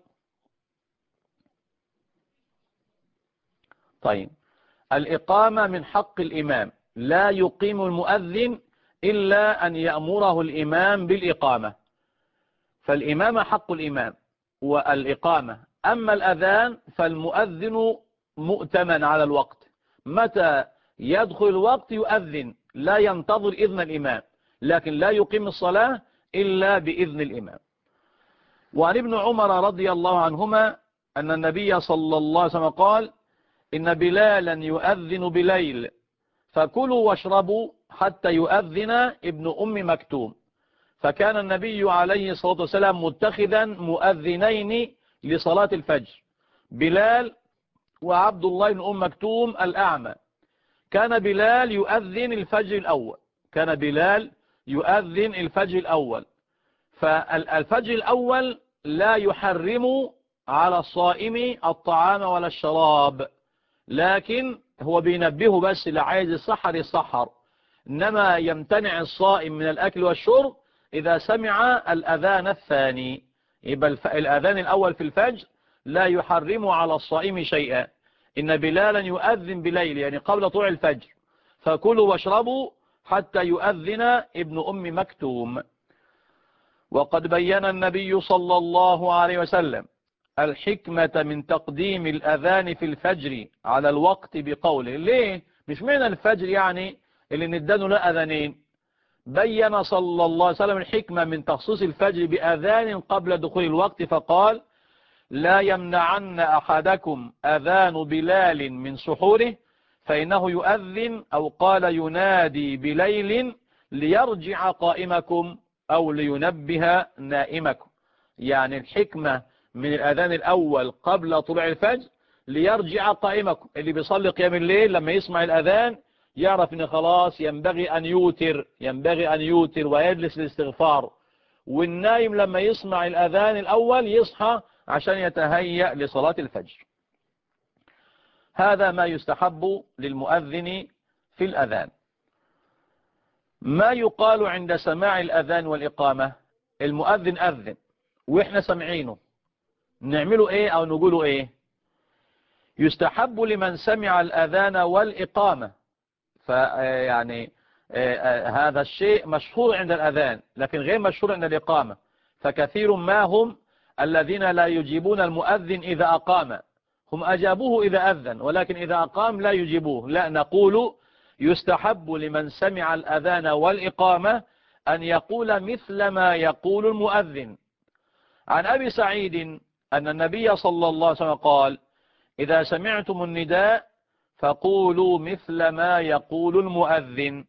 طيب، الإقامة من حق الإمام، لا يقيم المؤذن إلا أن يأمره الإمام بالإقامة، فالإمام حق الإمام والإقامة. أما الأذان فالمؤذن مؤتمن على الوقت، متى يدخل الوقت يؤذن، لا ينتظر إذن الإمام، لكن لا يقيم الصلاة إلا بإذن الإمام. وعن ابن عمر رضي الله عنهما أن النبي صلى الله عليه وسلم قال إن بلالا يؤذن بليل فكلوا واشربوا حتى يؤذن ابن أم مكتوم. فكان النبي عليه الصلاة والسلام متخذا مؤذنين لصلاة الفجر، بلال وعبد الله بن أم مكتوم الأعمى. كان بلال يؤذن الفجر الأول، كان بلال يؤذن الفجر الأول. فالفجر الأول لا يحرم على الصائم الطعام ولا الشراب، لكن هو بينبهه بس اللي عايز يسحر يسحر، إنما يمتنع الصائم من الأكل والشرب إذا سمع الأذان الثاني. يبقى الأذان الأول في الفجر لا يحرم على الصائم شيئا. إن بلالا يؤذن بليل يعني قبل طلوع الفجر، فكلوا واشربوا حتى يؤذن ابن أم مكتوم. وقد بين النبي صلى الله عليه وسلم الحكمة من تقديم الأذان في الفجر على الوقت بقوله. ليه؟ مش معنى الفجر يعني اللي ندانه لا أذانين. بين صلى الله عليه وسلم الحكمة من تخصيص الفجر بأذان قبل دخول الوقت، فقال لا يمنعن أحدكم أذان بلال من سحوره فإنه يؤذن، أو قال ينادي بليل ليرجع قائمكم أو لينبه نائمكم. يعني الحكمة من الأذان الأول قبل طلوع الفجر ليرجع قائمكم. اللي بيصلي قيام الليل لما يسمع الأذان يعرف ان خلاص ينبغي أن يوتر ويجلس للاستغفار. والنايم لما يسمع الأذان الأول يصحى عشان يتهيأ لصلاة الفجر. هذا ما يستحب للمؤذن في الأذان. ما يقال عند سماع الأذان والإقامة. المؤذن أذن وإحنا سمعينه، نعمله إيه أو نقوله إيه؟ يستحب لمن سمع الأذان والإقامة، فيعني هذا الشيء مشهور عند الأذان لكن غير مشهور عند الإقامة. فكثير ما هم الذين لا يجيبون المؤذن إذا أقام، هم أجابوه إذا أذن ولكن إذا أقام لا يجيبوه. لا، نقول يستحب لمن سمع الأذان والإقامة أن يقول مثل ما يقول المؤذن. عن أبي سعيد أن النبي صلى الله عليه وسلم قال إذا سمعتم النداء فقولوا مثل ما يقول المؤذن.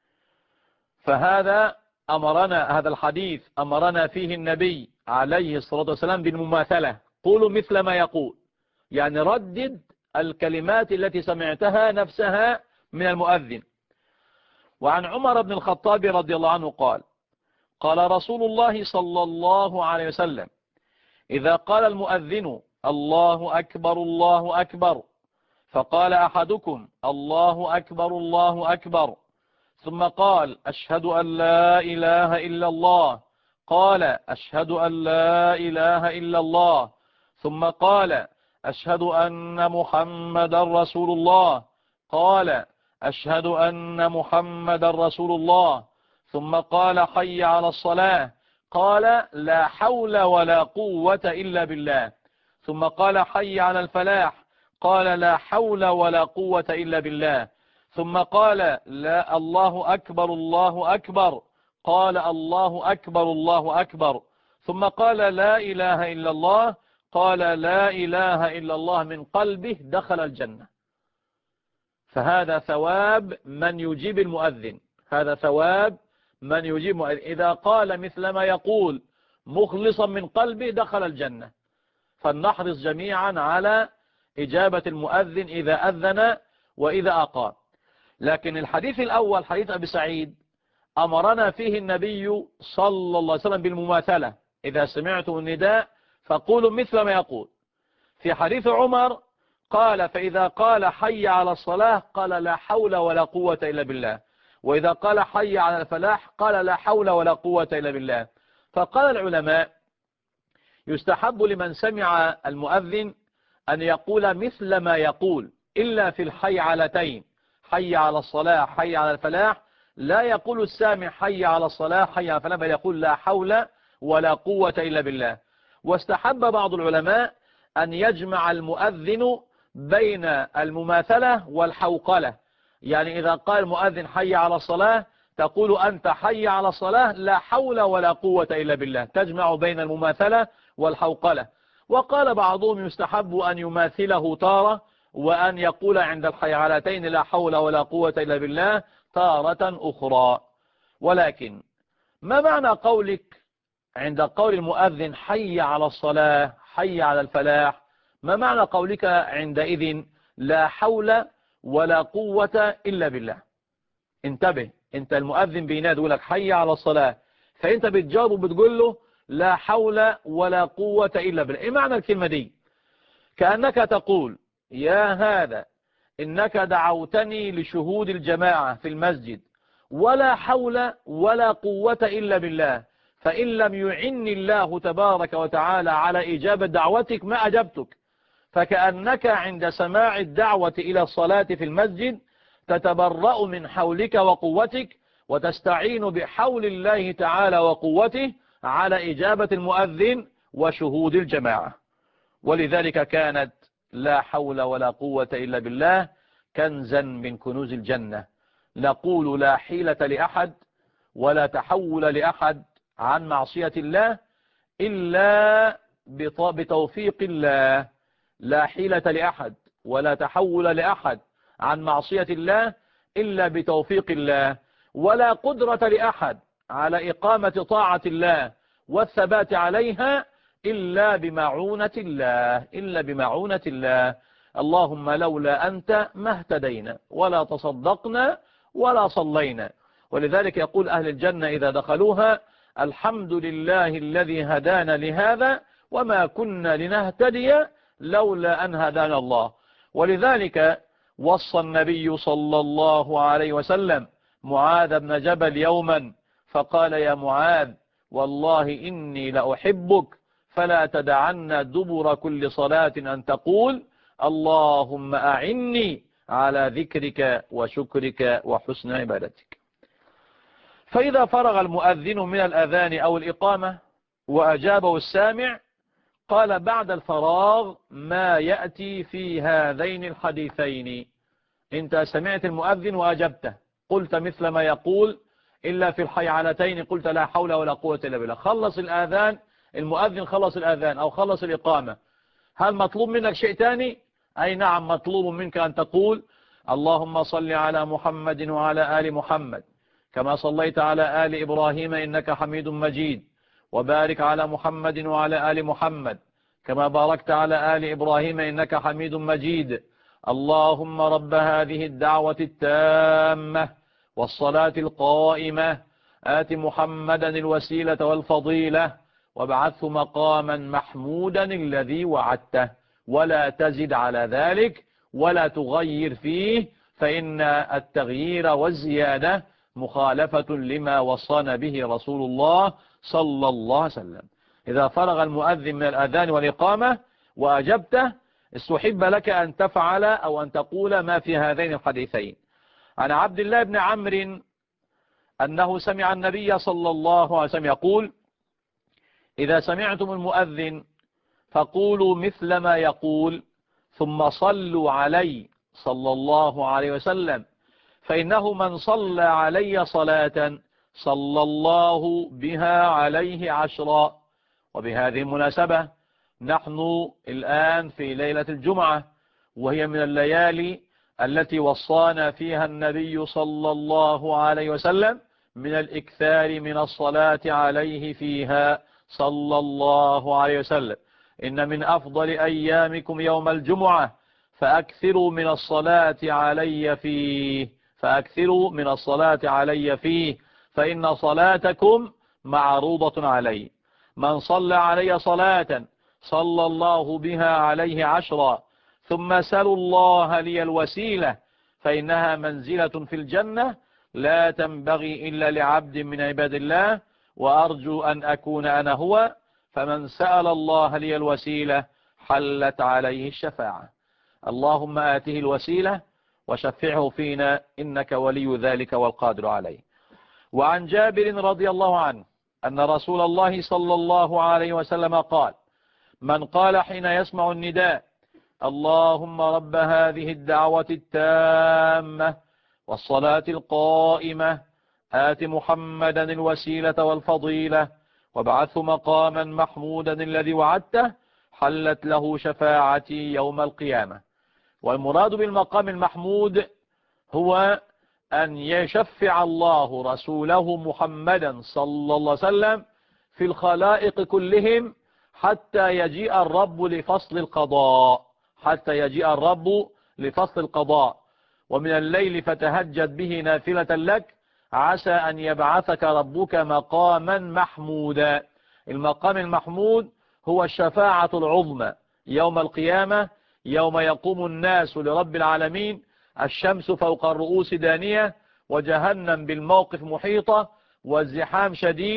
فهذا هذا الحديث أمرنا فيه النبي عليه الصلاة والسلام بالمماثلة. قولوا مثل ما يقول، يعني ردد الكلمات التي سمعتها نفسها من المؤذن. وعن عمر بن الخطاب رضي الله عنه قال قال رسول الله صلى الله عليه وسلم إذا قال المؤذن الله أكبر الله أكبر فقال أحدكم الله أكبر الله أكبر ثم قال أشهد أن لا إله إلا الله، قال أشهد أن لا إله إلا الله، ثم قال أشهد أن محمد رسول الله، قال أشهد أن محمد رسول الله، ثم قال حي على الصلاة، قال لا حول ولا قوة إلا بالله، ثم قال حي على الفلاح، قال لا حول ولا قوة إلا بالله، ثم قال لا الله أكبر الله أكبر، قال الله أكبر الله أكبر، ثم قال لا إله إلا الله، قال لا إله إلا الله من قلبه دخل الجنة. فهذا ثواب من يجيب المؤذن، هذا ثواب من يجيب المؤذن. إذا قال مثل ما يقول مخلصا من قلبه دخل الجنة. فلنحرص جميعا على إجابة المؤذن إذا أذن وإذا أقام. لكن الحديث الأول حديث أبي سعيد أمرنا فيه النبي صلى الله عليه وسلم بالمماثلة. إذا سمعتم النداء فقولوا مثل ما يقول. في حديث عمر قال فإذا قال حي على الصلاة قال لا حول ولا قوة إلا بالله، وإذا قال حي على الفلاح قال لا حول ولا قوة إلا بالله. فقال العلماء يستحب لمن سمع المؤذن أن يقول مثل ما يقول، إلا في الحي علتين، حي على الصلاة حي على الفلاح، لا يقول السامع حي على الصلاة حي على الفلاح، بل يقول لا حول ولا قوة إلا بالله. واستحب بعض العلماء أن يجمع المؤذن بين المماثلة والحوقلة. يعني إذا قال المؤذن حي على الصلاة تقول أنت حي على الصلاة لا حول ولا قوة إلا بالله، تجمع بين المماثلة والحوقلة. وقال بعضهم يستحب أن يماثله تارة وأن يقول عند الحيعلتين لا حول ولا قوة إلا بالله تارة أخرى. ولكن ما معنى قولك عند قول المؤذن حي على الصلاة حي على الفلاح، ما معنى قولك عندئذ لا حول ولا قوة إلا بالله؟ انتبه، انت المؤذن بينادي يقول لك حي على الصلاة، فانت بتجاوب وبتقول له لا حول ولا قوة إلا بالله. ايه معنى الكلمة دي؟ كأنك تقول يا هذا إنك دعوتني لشهود الجماعة في المسجد ولا حول ولا قوة إلا بالله، فإن لم يعني الله تبارك وتعالى على إجابة دعوتك ما أجبتك. فكأنك عند سماع الدعوة إلى الصلاة في المسجد تتبرأ من حولك وقوتك وتستعين بحول الله تعالى وقوته على إجابة المؤذن وشهود الجماعة. ولذلك كانت لا حول ولا قوة إلا بالله كنزا من كنوز الجنة. نقول لا حيلة لأحد ولا تحول لأحد عن معصية الله إلا بتوفيق الله. لا حيلة لأحد ولا تحول لأحد عن معصية الله إلا بتوفيق الله، ولا قدرة لأحد على إقامة طاعة الله والثبات عليها إلا بمعونة الله. اللهم لولا أنت ما اهتدينا ولا تصدقنا ولا صلينا. ولذلك يقول أهل الجنة إذا دخلوها: الحمد لله الذي هدانا لهذا وما كنا لنهتدي لولا أن هدانا الله. ولذلك وصى النبي صلى الله عليه وسلم معاذ بن جبل يوما فقال: يا معاذ والله إني لأحبك فلا تدعن دبر كل صلاة أن تقول اللهم أعني على ذكرك وشكرك وحسن عبادتك. فإذا فرغ المؤذن من الأذان أو الإقامة وأجابه السامع قال بعد الفراغ ما يأتي في هذين الحديثين. انت سمعت المؤذن وأجبته، قلت مثل ما يقول إلا في الحيعلتين قلت لا حول ولا قوة إلا بالله. خلص الآذان، المؤذن خلص الآذان أو خلص الإقامة، هل مطلوب منك شيء تاني؟ أي نعم، مطلوب منك أن تقول اللهم صل على محمد وعلى آل محمد كما صليت على آل إبراهيم إنك حميد مجيد، وبارك على محمد وعلى آل محمد كما باركت على آل إبراهيم إنك حميد مجيد. اللهم رب هذه الدعوة التامة والصلاة القائمة آت محمدا الوسيلة والفضيلة وابعثه مقاما محمودا الذي وعدته، ولا تزد على ذلك ولا تغير فيه، فإن التغيير والزيادة مخالفة لما وصانا به رسول الله صلى الله عليه وسلم. إذا فرغ المؤذن من الأذان والإقامة وأجبته استحب لك أن تفعل أو أن تقول ما في هذين الحديثين. عن عبد الله بن عمرو أنه سمع النبي صلى الله عليه وسلم يقول: إذا سمعتم المؤذن فقولوا مثل ما يقول ثم صلوا علي صلى الله عليه وسلم، فإنه من صلى علي صلاة صلى الله بها عليه 10. وبهذه المناسبة نحن الآن في ليلة الجمعة، وهي من الليالي التي وصانا فيها النبي صلى الله عليه وسلم من الإكثار من الصلاة عليه فيها صلى الله عليه وسلم. إن من أفضل أيامكم يوم الجمعة فأكثروا من الصلاة علي فيه فإن صلاتكم معروضة علي. من صلى علي صلاة صلى الله بها عليه 10. ثم سلوا الله لي الوسيلة فإنها منزلة في الجنة لا تنبغي إلا لعبد من عباد الله، وأرجو أن أكون أنا هو. فمن سأل الله لي الوسيلة حلت عليه الشفاعة. اللهم آته الوسيلة وشفعه فينا إنك ولي ذلك والقادر عليه. وعن جابر رضي الله عنه أن رسول الله صلى الله عليه وسلم قال: من قال حين يسمع النداء اللهم رب هذه الدعوة التامة والصلاة القائمة آت محمدا الوسيلة والفضيلة وابعثه مقاما محمودا الذي وعدته حلت له شفاعتي يوم القيامة. والمراد بالمقام المحمود هو أن يشفع الله رسوله محمدا صلى الله عليه وسلم في الخلائق كلهم حتى يجيء الرب لفصل القضاء. ومن الليل فتهجد به نافلة لك عسى أن يبعثك ربك مقاما محمودا. المقام المحمود هو الشفاعة العظمى يوم القيامة، يوم يقوم الناس لرب العالمين، الشمس فوق الرؤوس دانية وجهنم بالموقف محيطة والزحام شديد،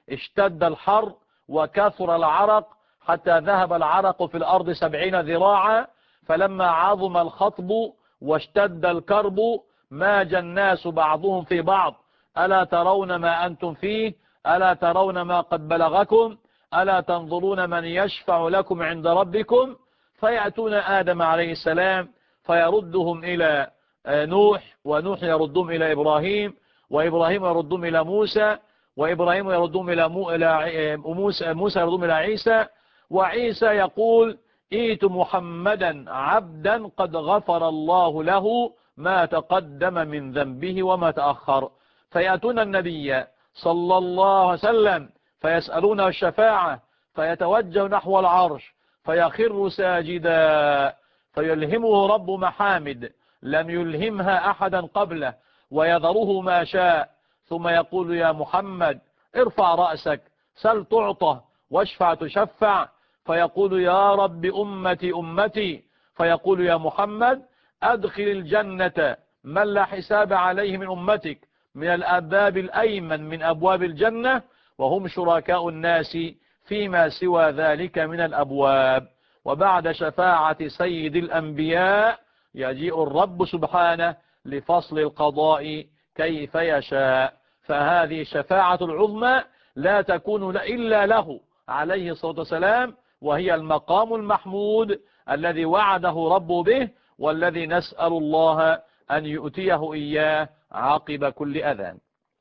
اشتد الحر وكثر العرق حتى ذهب العرق في الأرض 70 ذراعا، فلما عظم الخطب واشتد الكرب ماج الناس بعضهم في بعض: ألا ترون ما أنتم فيه؟ ألا ترون ما قد بلغكم؟ ألا تنظرون من يشفع لكم عند ربكم؟ فيأتون آدم عليه السلام فيردهم إلى نوح، ونوح يردهم إلى إبراهيم، وإبراهيم يردهم إلى موسى، وإبراهيم يردهم إلى موسى يردهم إلى عيسى، وعيسى يقول: ائت محمدا عبدا قد غفر الله له ما تقدم من ذنبه وما تأخر. فيأتون النبي صلى الله عليه وسلم فيسألون الشفاعة، فيتوجه نحو العرش فيخر ساجدا، فيلهمه رب محامد لم يلهمها أحدا قبله، ويذره ما شاء، ثم يقول: يا محمد ارفع رأسك، سل تعطى، واشفع تشفع. فيقول: يا رب أمتي أمتي. فيقول: يا محمد أدخل الجنة من لا حساب عليه من أمتك من الأبواب الأيمن من أبواب الجنة، وهم شركاء الناس فيما سوى ذلك من الأبواب. وبعد شفاعة سيد الأنبياء يجيء الرب سبحانه لفصل القضاء كيف يشاء. فهذه الشفاعة العظمى لا تكون إلا له عليه الصلاة والسلام، وهي المقام المحمود الذي وعده ربه به، والذي نسأل الله أن يؤتيه إياه عقب كل أذان.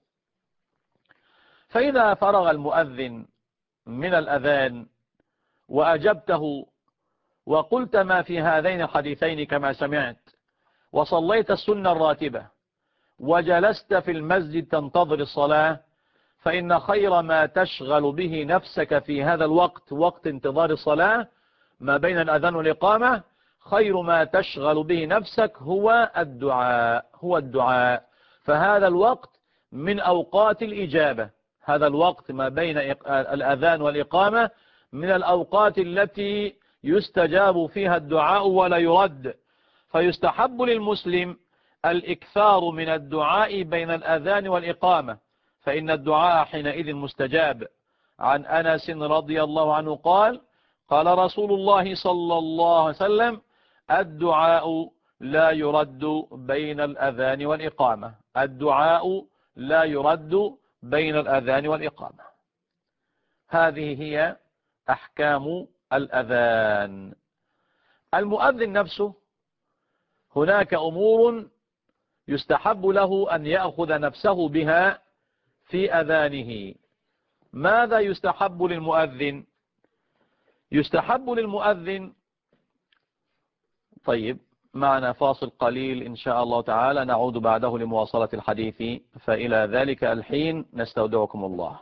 فإذا فرغ المؤذن من الأذان وأجبته وقلت ما في هذين الحديثين كما سمعت، وصليت السنة الراتبة وجلست في المسجد تنتظر الصلاة، فإن خير ما تشغل به نفسك في هذا الوقت، وقت انتظار الصلاة ما بين الأذان والإقامة، خير ما تشغل به نفسك هو الدعاء. فهذا الوقت من أوقات الإجابة، هذا الوقت ما بين الأذان والإقامة من الأوقات التي يستجاب فيها الدعاء ولا يرد. فيستحب للمسلم الإكثار من الدعاء بين الأذان والإقامة، فإن الدعاء حينئذ مستجاب. عن أنس رضي الله عنه قال: قال رسول الله صلى الله عليه وسلم: الدعاء لا يرد بين الأذان والإقامة. الدعاء لا يرد بين الأذان والإقامة. هذه هي أحكام الأذان. المؤذن نفسه هناك أمور يستحب له أن يأخذ نفسه بها في أذانه. ماذا يستحب للمؤذن؟ يستحب للمؤذن، طيب معنا فاصل قليل إن شاء الله تعالى، نعود بعده لمواصلة الحديث، فإلى ذلك الحين نستودعكم الله.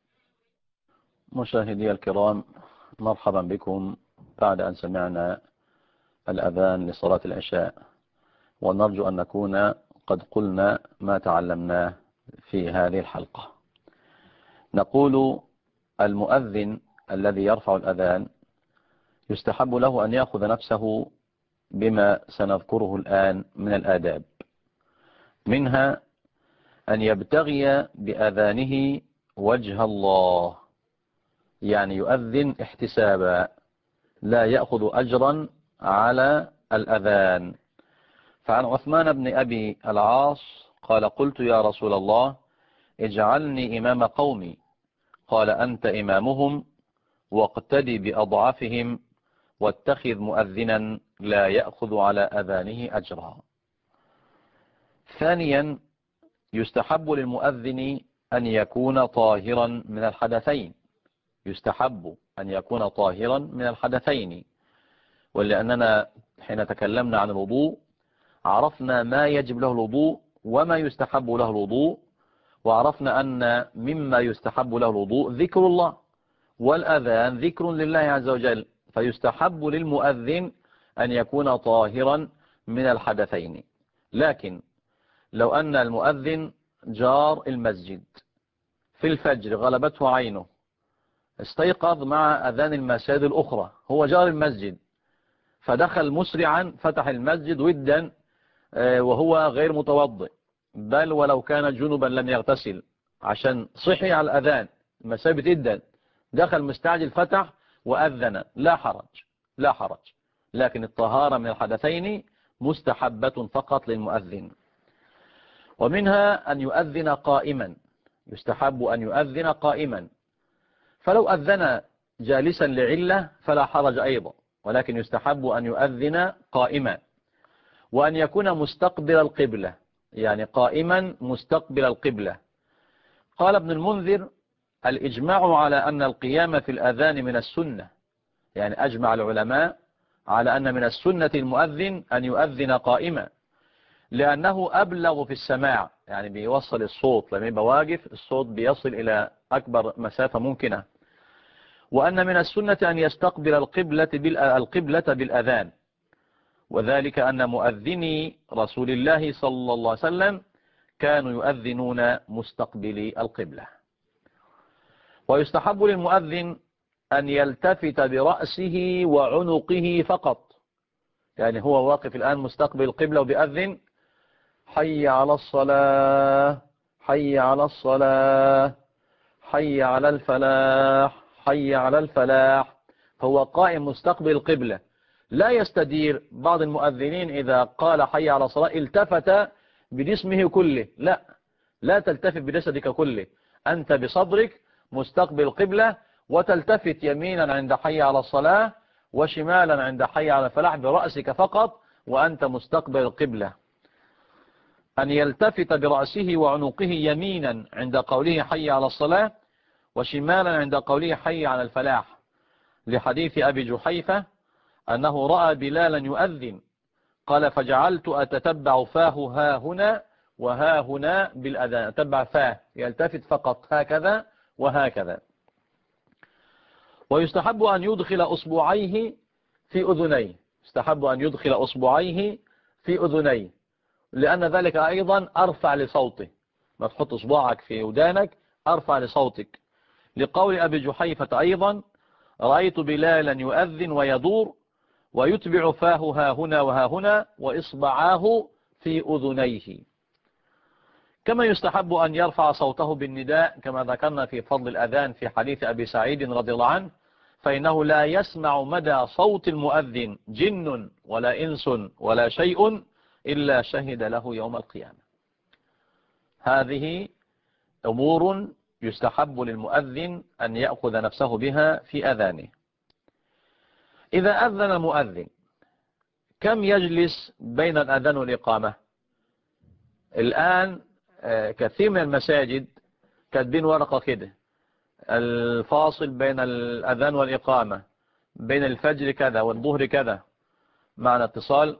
مشاهدي الكرام، مرحبا بكم بعد أن سمعنا الأذان لصلاة العشاء، ونرجو أن نكون قد قلنا ما تعلمناه في هذه الحلقة. نقول: المؤذن الذي يرفع الأذان يستحب له أن يأخذ نفسه بما سنذكره الآن من الآداب، منها أن يبتغي بأذانه وجه الله، يعني يؤذن احتسابا، لا يأخذ أجرا على الأذان. فعن عثمان بن أبي العاص قال: قلت يا رسول الله اجعلني إمام قومي، قال: أنت إمامهم، واقتدي بأضعفهم، واتخذ مؤذنا لا يأخذ على أذانه أجرا. ثانيا، يستحب للمؤذن أن يكون طاهرا من الحدثين. يستحب أن يكون طاهرا من الحدثين، ولأننا حين تكلمنا عن الوضوء عرفنا ما يجب له الوضوء وما يستحب له الوضوء، وعرفنا أن مما يستحب له الوضوء ذكر الله، والأذان ذكر لله عز وجل، فيستحب للمؤذن أن يكون طاهرا من الحدثين. لكن لو أن المؤذن جار المسجد في الفجر غلبته عينه، استيقظ مع أذان المساجد الأخرى، هو جار المسجد، فدخل مسرعا فتح المسجد ودا وهو غير متوضئ، بل ولو كان جنبا لم يغتسل عشان صحي على الأذان، مسافة جدا، دخل مستعجل فتح وأذن، لا حرج لا حرج، لكن الطهارة من الحدثين مستحبة فقط للمؤذن. ومنها أن يؤذن قائما، يستحب أن يؤذن قائما، فلو أذن جالسا لعلة فلا حرج أيضا، ولكن يستحب أن يؤذن قائما، وأن يكون مستقبل القبلة، يعني قائما مستقبل القبلة. قال ابن المنذر: الإجماع على أن القيام في الأذان من السنة، يعني أجمع العلماء على أن من السنة المؤذن أن يؤذن قائما، لأنه أبلغ في السماع، يعني بيوصل الصوت، لما يبقى واقف الصوت بيصل إلى أكبر مسافة ممكنة. وأن من السنة أن يستقبل القبلة بالأذان، وذلك أن مؤذني رسول الله صلى الله عليه وسلم كانوا يؤذنون مستقبلي القبلة. ويستحب للمؤذن أن يلتفت برأسه وعنقه فقط، يعني هو واقف الآن مستقبل القبلة وبيأذن: حي على الصلاة، حي على الصلاة، حي على الفلاح، حي على الفلاح، فهو قائم مستقبل القبلة، لا يستدير. بعض المؤذنين إذا قال حي على الصلاة التفت بجسمه كله، لا تلتفت بجسدك كله، أنت بصدرك مستقبل القبلة، وتلتفت يمينا عند حي على الصلاة وشمالا عند حي على الفلاح برأسك فقط وأنت مستقبل القبلة. أن يلتفت برأسه وعنقه يمينا عند قوله حي على الصلاة، وشمالا عند قوله حي على الفلاح، لحديث أبي جحيفة أنه رأى بلالا يؤذن، قال: فجعلت أتتبع فاه ها هنا وها هنا بالأذان، أتبع فاه، يلتفت فقط هكذا وهكذا. ويستحب أن يدخل أصبعيه في أذنيه، يستحب أن يدخل أصبعيه في أذنيه، لأن ذلك أيضا أرفع لصوته، ما تحط أصبعك في ودانك أرفع لصوتك، لقول أبي جحيفة أيضا: رأيت بلالا يؤذن ويدور ويتبع فاه ها هنا وها هنا وإصبعاه في أذنيه. كما يستحب أن يرفع صوته بالنداء، كما ذكرنا في فضل الأذان في حديث أبي سعيد رضي الله عنه: فإنه لا يسمع مدى صوت المؤذن جن ولا إنس ولا شيء إلا شهد له يوم القيامة. هذه أمور يستحب للمؤذن أن يأخذ نفسه بها في أذانه. إذا أذن المؤذن كم يجلس بين الأذان والإقامة؟ الآن كثير من المساجد كاتبين ورقة كده: الفاصل بين الأذان والإقامة بين الفجر كذا والظهر كذا. معنا اتصال.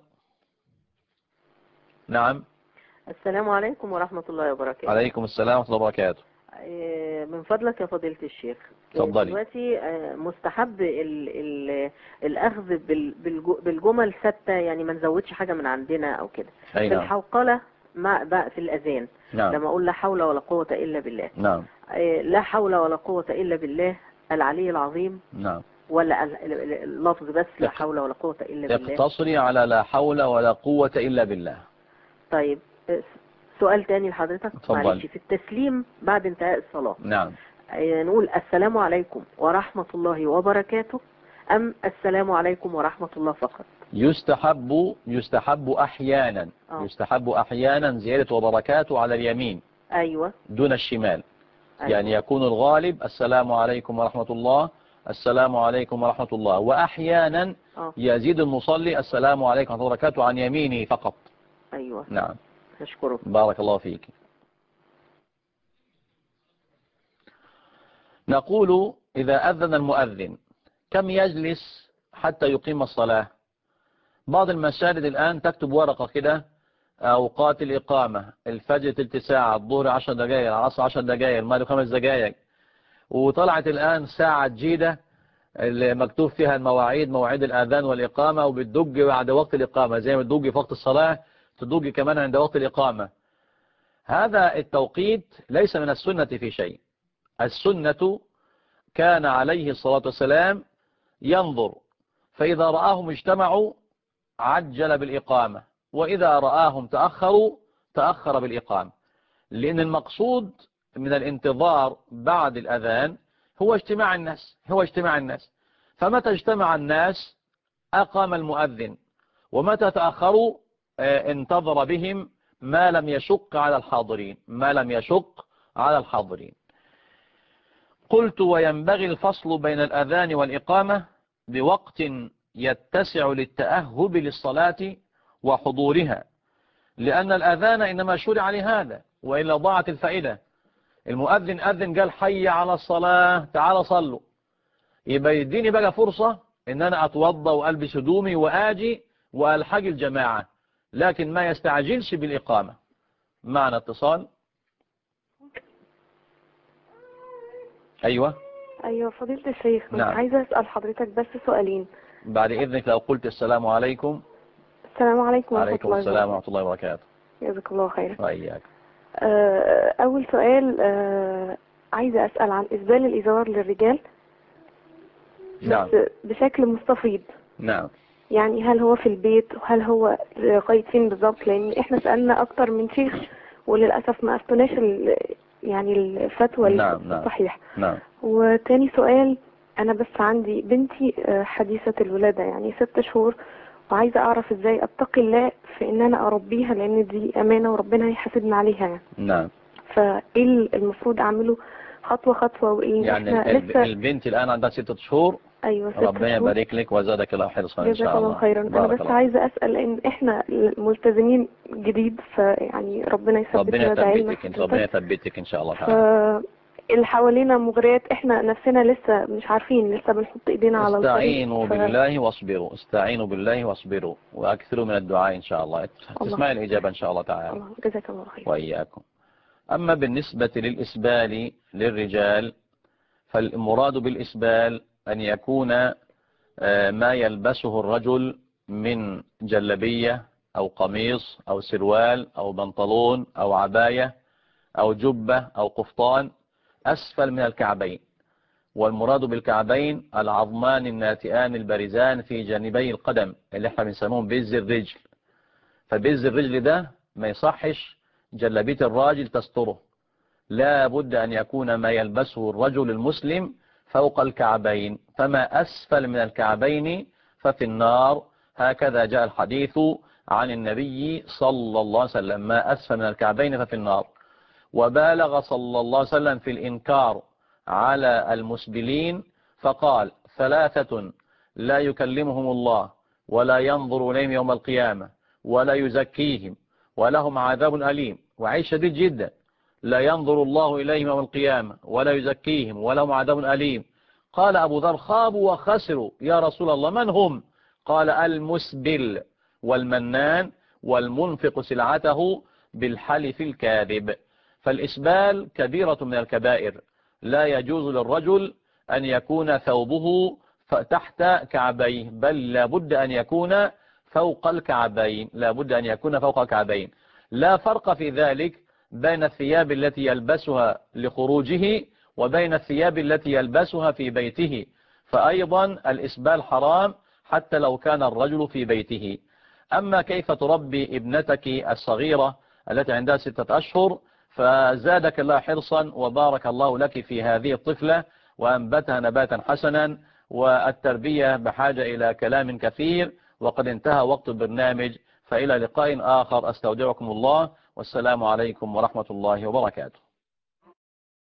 نعم. السلام عليكم ورحمة الله وبركاته. عليكم السلام ورحمة الله وبركاته. من فضلك يا فضيلة الشيخ، تفضلي. دلوقتي مستحب الأخذ بالجمل ثابتة، يعني ما نزودش حاجة من عندنا أو كده. في الحوقلة في الأذان. نعم. لما أقول لا حول ولا قوة إلا بالله. نعم. لا حول ولا قوة إلا بالله العلي العظيم. نعم. ولا اللفظ بس لا حول ولا قوة إلا بالله؟ اقتصري على لا حول ولا قوة إلا بالله. طيب، سؤال تاني لحضرتك. معلش، في التسليم بعد انتهاء الصلاة. نعم. نقول السلام عليكم ورحمة الله وبركاته أم السلام عليكم ورحمة الله فقط؟ يستحب أحيانا يستحب أحيانا زيادة وبركاته على اليمين. أيوة. دون الشمال. أيوة. يعني يكون الغالب السلام عليكم ورحمة الله، السلام عليكم ورحمة الله، وأحيانا يزيد المصلي السلام عليكم ورحمة الله وبركاته عن يمينه فقط. أيوة. نعم. أشكرك. بارك الله فيك. نقول: إذا أذن المؤذن كم يجلس حتى يقيم الصلاة؟ بعض المساجد الآن تكتب ورقة كده: أوقات الإقامة: الفجر 3 ساعة، الظهر 10 دقائق، العصر 10 دقائق، المغرب 5 دقائق. وطلعت الآن ساعة جديدة اللي مكتوب فيها المواعيد، مواعيد الآذان والإقامة، وبتدق بعد وقت الإقامة، زي ما تدق في وقت الصلاة تدق كمان عند وقت الإقامة. هذا التوقيت ليس من السنة في شيء. السنة كان عليه الصلاة والسلام ينظر، فإذا رآهم اجتمعوا عجل بالإقامة، وإذا رآهم تأخروا تأخر بالإقامة، لأن المقصود من الانتظار بعد الأذان هو اجتماع الناس. فمتى اجتمع الناس أقام المؤذن، ومتى تأخروا انتظر بهم ما لم يشق على الحاضرين. قلت: وينبغي الفصل بين الأذان والإقامة بوقت يتسع للتأهب للصلاة وحضورها، لأن الأذان إنما شرع لهذا، وإلا ضاعت الفائدة. المؤذن أذن قال حي على الصلاة تعال صلوا، يبقى يديني بقى فرصة إن أنا أتوضى وألبس هدومي وآجي وألحق الجماعة، لكن ما يستعجلش بالإقامة. معنا اتصال. أيوة فضيلة الشيخ، كنت عايزة أسأل حضرتك بس سؤالين بعد إذنك. لو قلت السلام عليكم. السلام عليكم ورحمة وعليكم السلام ورحمة الله وبركاته. جزاك الله خير. وإياك. أول سؤال، عايزة أسأل عن إسبال الإزار للرجال. نعم. بس بشكل مستفيض. نعم. يعني هل هو في البيت، وهل هو لغاية فين بالظبط؟ لأن إحنا سألنا أكتر من شيخ وللأسف ما أفتناش يعني الفتوى الصحيح. نعم. وتاني سؤال، أنا بس عندي بنتي حديثة الولادة، يعني 6 شهور، وعايزة أعرف إزاي أتقي الله في إن أنا أربيها، لأن دي أمانة وربنا هيحاسبنا عليها يعني. نعم. فإيه المفروض أعمله خطوة خطوة؟ وإيه يعني البنت الآن عندها 6 شهور. أيوة 6 شهور. ربنا يبارك لك وزادك الله حرصا إن شاء الله. جزاك الله خيرا. أنا بس عايزة أسأل، لأن إحنا ملتزمين جديد، فيعني ربنا يثبتنا دايما. ربنا يثبتك إن شاء الله تعالى. اللي حوالينا مغريات، إحنا نفسنا لسه مش عارفين، لسه بنحط إيدينا على الطريق. استعينوا بالله واصبروا، استعينوا بالله واصبروا، وأكثروا من الدعاء إن شاء الله. تسمع الإجابة إن شاء الله تعالى. جزاك الله خير. وإياكم. أما بالنسبة للإسبال للرجال، فالمراد بالإسبال أن يكون ما يلبسه الرجل من جلبية أو قميص أو سروال أو بنطلون أو عباية أو جبة أو قفطان أسفل من الكعبين. والمراد بالكعبين العظمان الناتئان البارزان في جانبي القدم، اللي احنا بنسموهم بز الرجل. فبز الرجل ده ما يصحش جلبية الراجل تستره، لا بد أن يكون ما يلبسه الرجل المسلم فوق الكعبين، فما أسفل من الكعبين ففي النار. هكذا جاء الحديث عن النبي صلى الله عليه وسلم: ما أسفل من الكعبين ففي النار. وبالغ صلى الله عليه وسلم في الإنكار على المسبلين، فقال: 3 لا يكلمهم الله ولا ينظر إليهم يوم القيامة ولا يزكيهم ولهم عذاب أليم. وعيش شديد جدا: لا ينظر الله إليهم يوم القيامة ولا يزكيهم ولهم عذاب أليم. قال أبو ذر: خابوا وخسروا يا رسول الله، من هم؟ قال: المسبل والمنان والمنفق سلعته بالحلف الكاذب. فالإسبال كبيرة من الكبائر، لا يجوز للرجل أن يكون ثوبه تحت كعبيه، بل لابد أن يكون فوق الكعبين، لابد أن يكون فوق الكعبين. لا فرق في ذلك بين الثياب التي يلبسها لخروجه وبين الثياب التي يلبسها في بيته، فأيضا الإسبال حرام حتى لو كان الرجل في بيته. أما كيف تربي ابنتك الصغيرة التي عندها 6 أشهر، فزادك الله حرصا وبارك الله لك في هذه الطفلة وأنبتها نباتا حسنا. والتربية بحاجة إلى كلام كثير، وقد انتهى وقت البرنامج، فإلى لقاء آخر أستودعكم الله، والسلام عليكم ورحمة الله وبركاته.